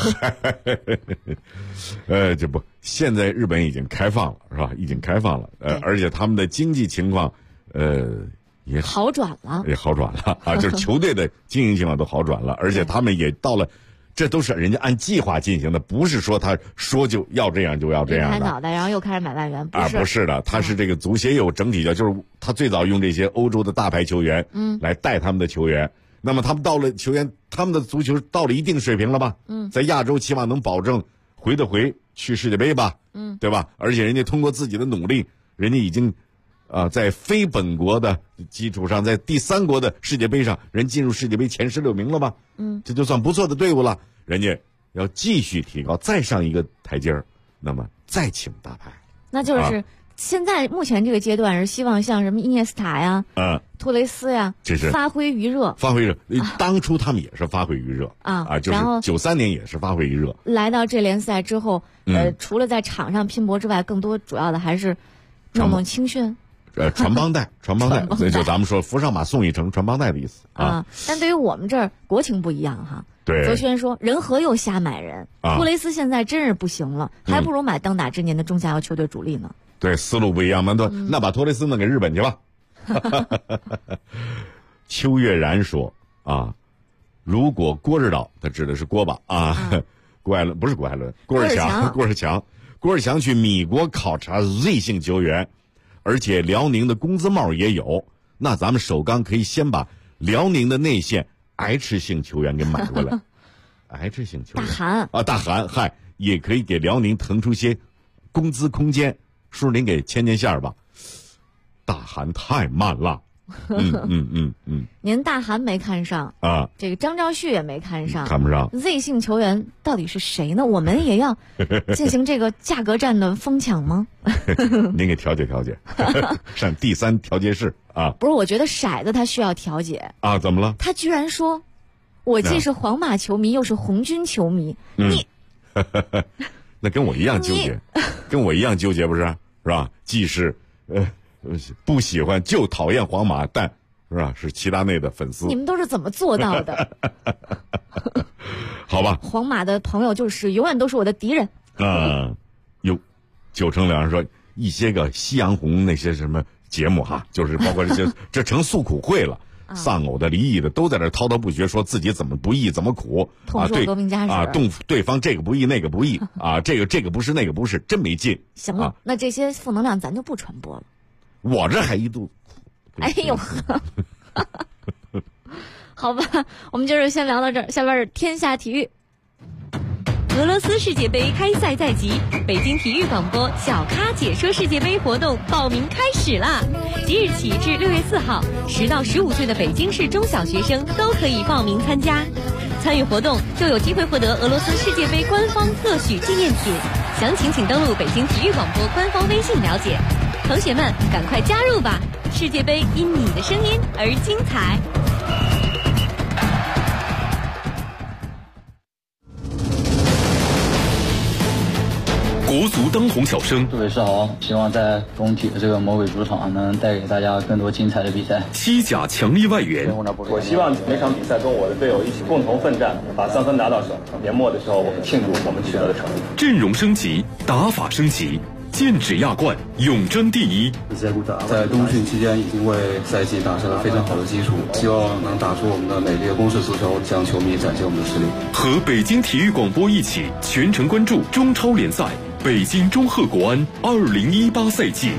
这不，现在日本已经开放了，是吧？已经开放了，而且他们的经济情况，也好转了， 啊，就是球队的经营情况都好转了，而且他们也到了，这都是人家按计划进行的，不是说他说就要这样就要这样的。 开脑袋，然后又开始买外援， 不是的，他是这个足协有整体的，就是他最早用这些欧洲的大牌球员，来带他们的球员。那么他们到了球员，他们的足球到了一定水平了吧？在亚洲起码能保证回得回去世界杯吧？对吧？而且人家通过自己的努力，人家已经在非本国的基础上，在第3国的世界杯上，人进入世界杯前16名了吧？这就算不错的队伍了。人家要继续提高，再上一个台阶儿，那么再请大牌。 那就是现在目前这个阶段是希望像什么伊涅斯塔呀、托雷斯呀， 这是发挥余热。 当初他们也是发挥余热就是93年也是发挥余热。 来到这联赛之后，除了在场上拼搏之外，更多主要的还是弄青训。 传帮带，所以就咱们说扶上马送一程，传帮带的意思啊。 但对于我们这儿国情不一样哈。 对， 泽轩说人和又瞎买人，托雷斯现在真是不行了，还不如买当打之年的中下游球队主力呢。 对，思路不一样嘛，那把托雷斯弄给日本去吧。邱月然说如果郭指导，他指的是郭吧郭艾伦不是郭艾伦，郭士强去米国考察 Z 姓球员，而且辽宁的工资帽也有，那咱们首钢可以先把辽宁的内线 H 姓球员给买过来。H 姓球员大韩也可以给辽宁腾出些工资空间，叔您给牵线吧。大韩太慢了。 您大韩没看上这个张兆旭也没看上， 看不上 Z 姓球员到底是谁呢？我们也要进行这个价格战的疯抢吗？ 您给调解上第3调解室不是，我觉得骰子他需要调解怎么了？ 他居然说我既是皇马球迷又是红军球迷，你那跟我一样纠结不是吧？既是不喜欢就讨厌皇马，但是吧是齐达内的粉丝。 你们都是怎么做到的？ 好吧， 皇马的朋友就是永远都是我的敌人。 九成两人说一些个夕阳红那些什么节目就是包括这些这成诉苦会了。丧偶的离异的都在这滔滔不绝，说自己怎么不易怎么苦对多名家史对方这个不易那个不易这个不是那个不是，真没劲。 行了那这些负能量咱就不传播了。 我这还一度哎呦好吧，我们今儿先聊到这儿，下边是天下体育。 俄罗斯世界杯开赛在即，北京体育广播小咖解说世界杯活动报名开始啦！即日起至6月4号，10到15岁的北京市中小学生都可以报名参加。参与活动就有机会获得俄罗斯世界杯官方特许纪念品，详情请登录北京体育广播官方微信了解。同学们，赶快加入吧！世界杯因你的声音而精彩。 国足当红小生， 各位是好，希望在中体的这个魔鬼主场能带给大家更多精彩的比赛。 西甲强力外援， 我希望每场比赛跟我的队友一起共同奋战，把3分拿到手。年末的时候，我们庆祝我们取得的成绩。 阵容升级，打法升级， 剑指亚冠，永争第一。 在冬训期间已经为赛季打下了非常好的基础，希望能打出我们的美丽的攻势足球，向球迷展现我们的实力。 和北京体育广播一起全程关注中超联赛北京中赫国安2018赛季。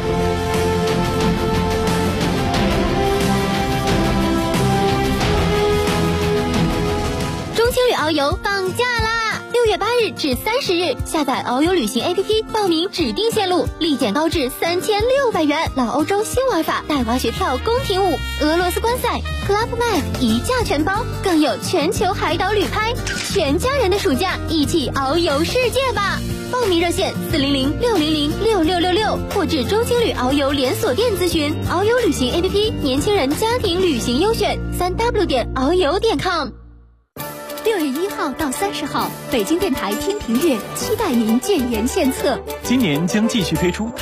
中青旅遨游放假啦！6月8日至30日，下载遨游旅行 APP， 报名指定线路，立减高至3600元。老欧洲新玩法，带滑雪跳、宫廷舞、俄罗斯观赛、Club Med 一价全包，更有全球海岛旅拍，全家人的暑假一起遨游世界吧！报名热线400-600-6666，或至中青旅遨游连锁店咨询。遨游旅行 APP， 年轻人家庭旅行优选，3w.遨游.com。6月1号到30号，北京电台听评乐期待您建言献策。 今年将继续推出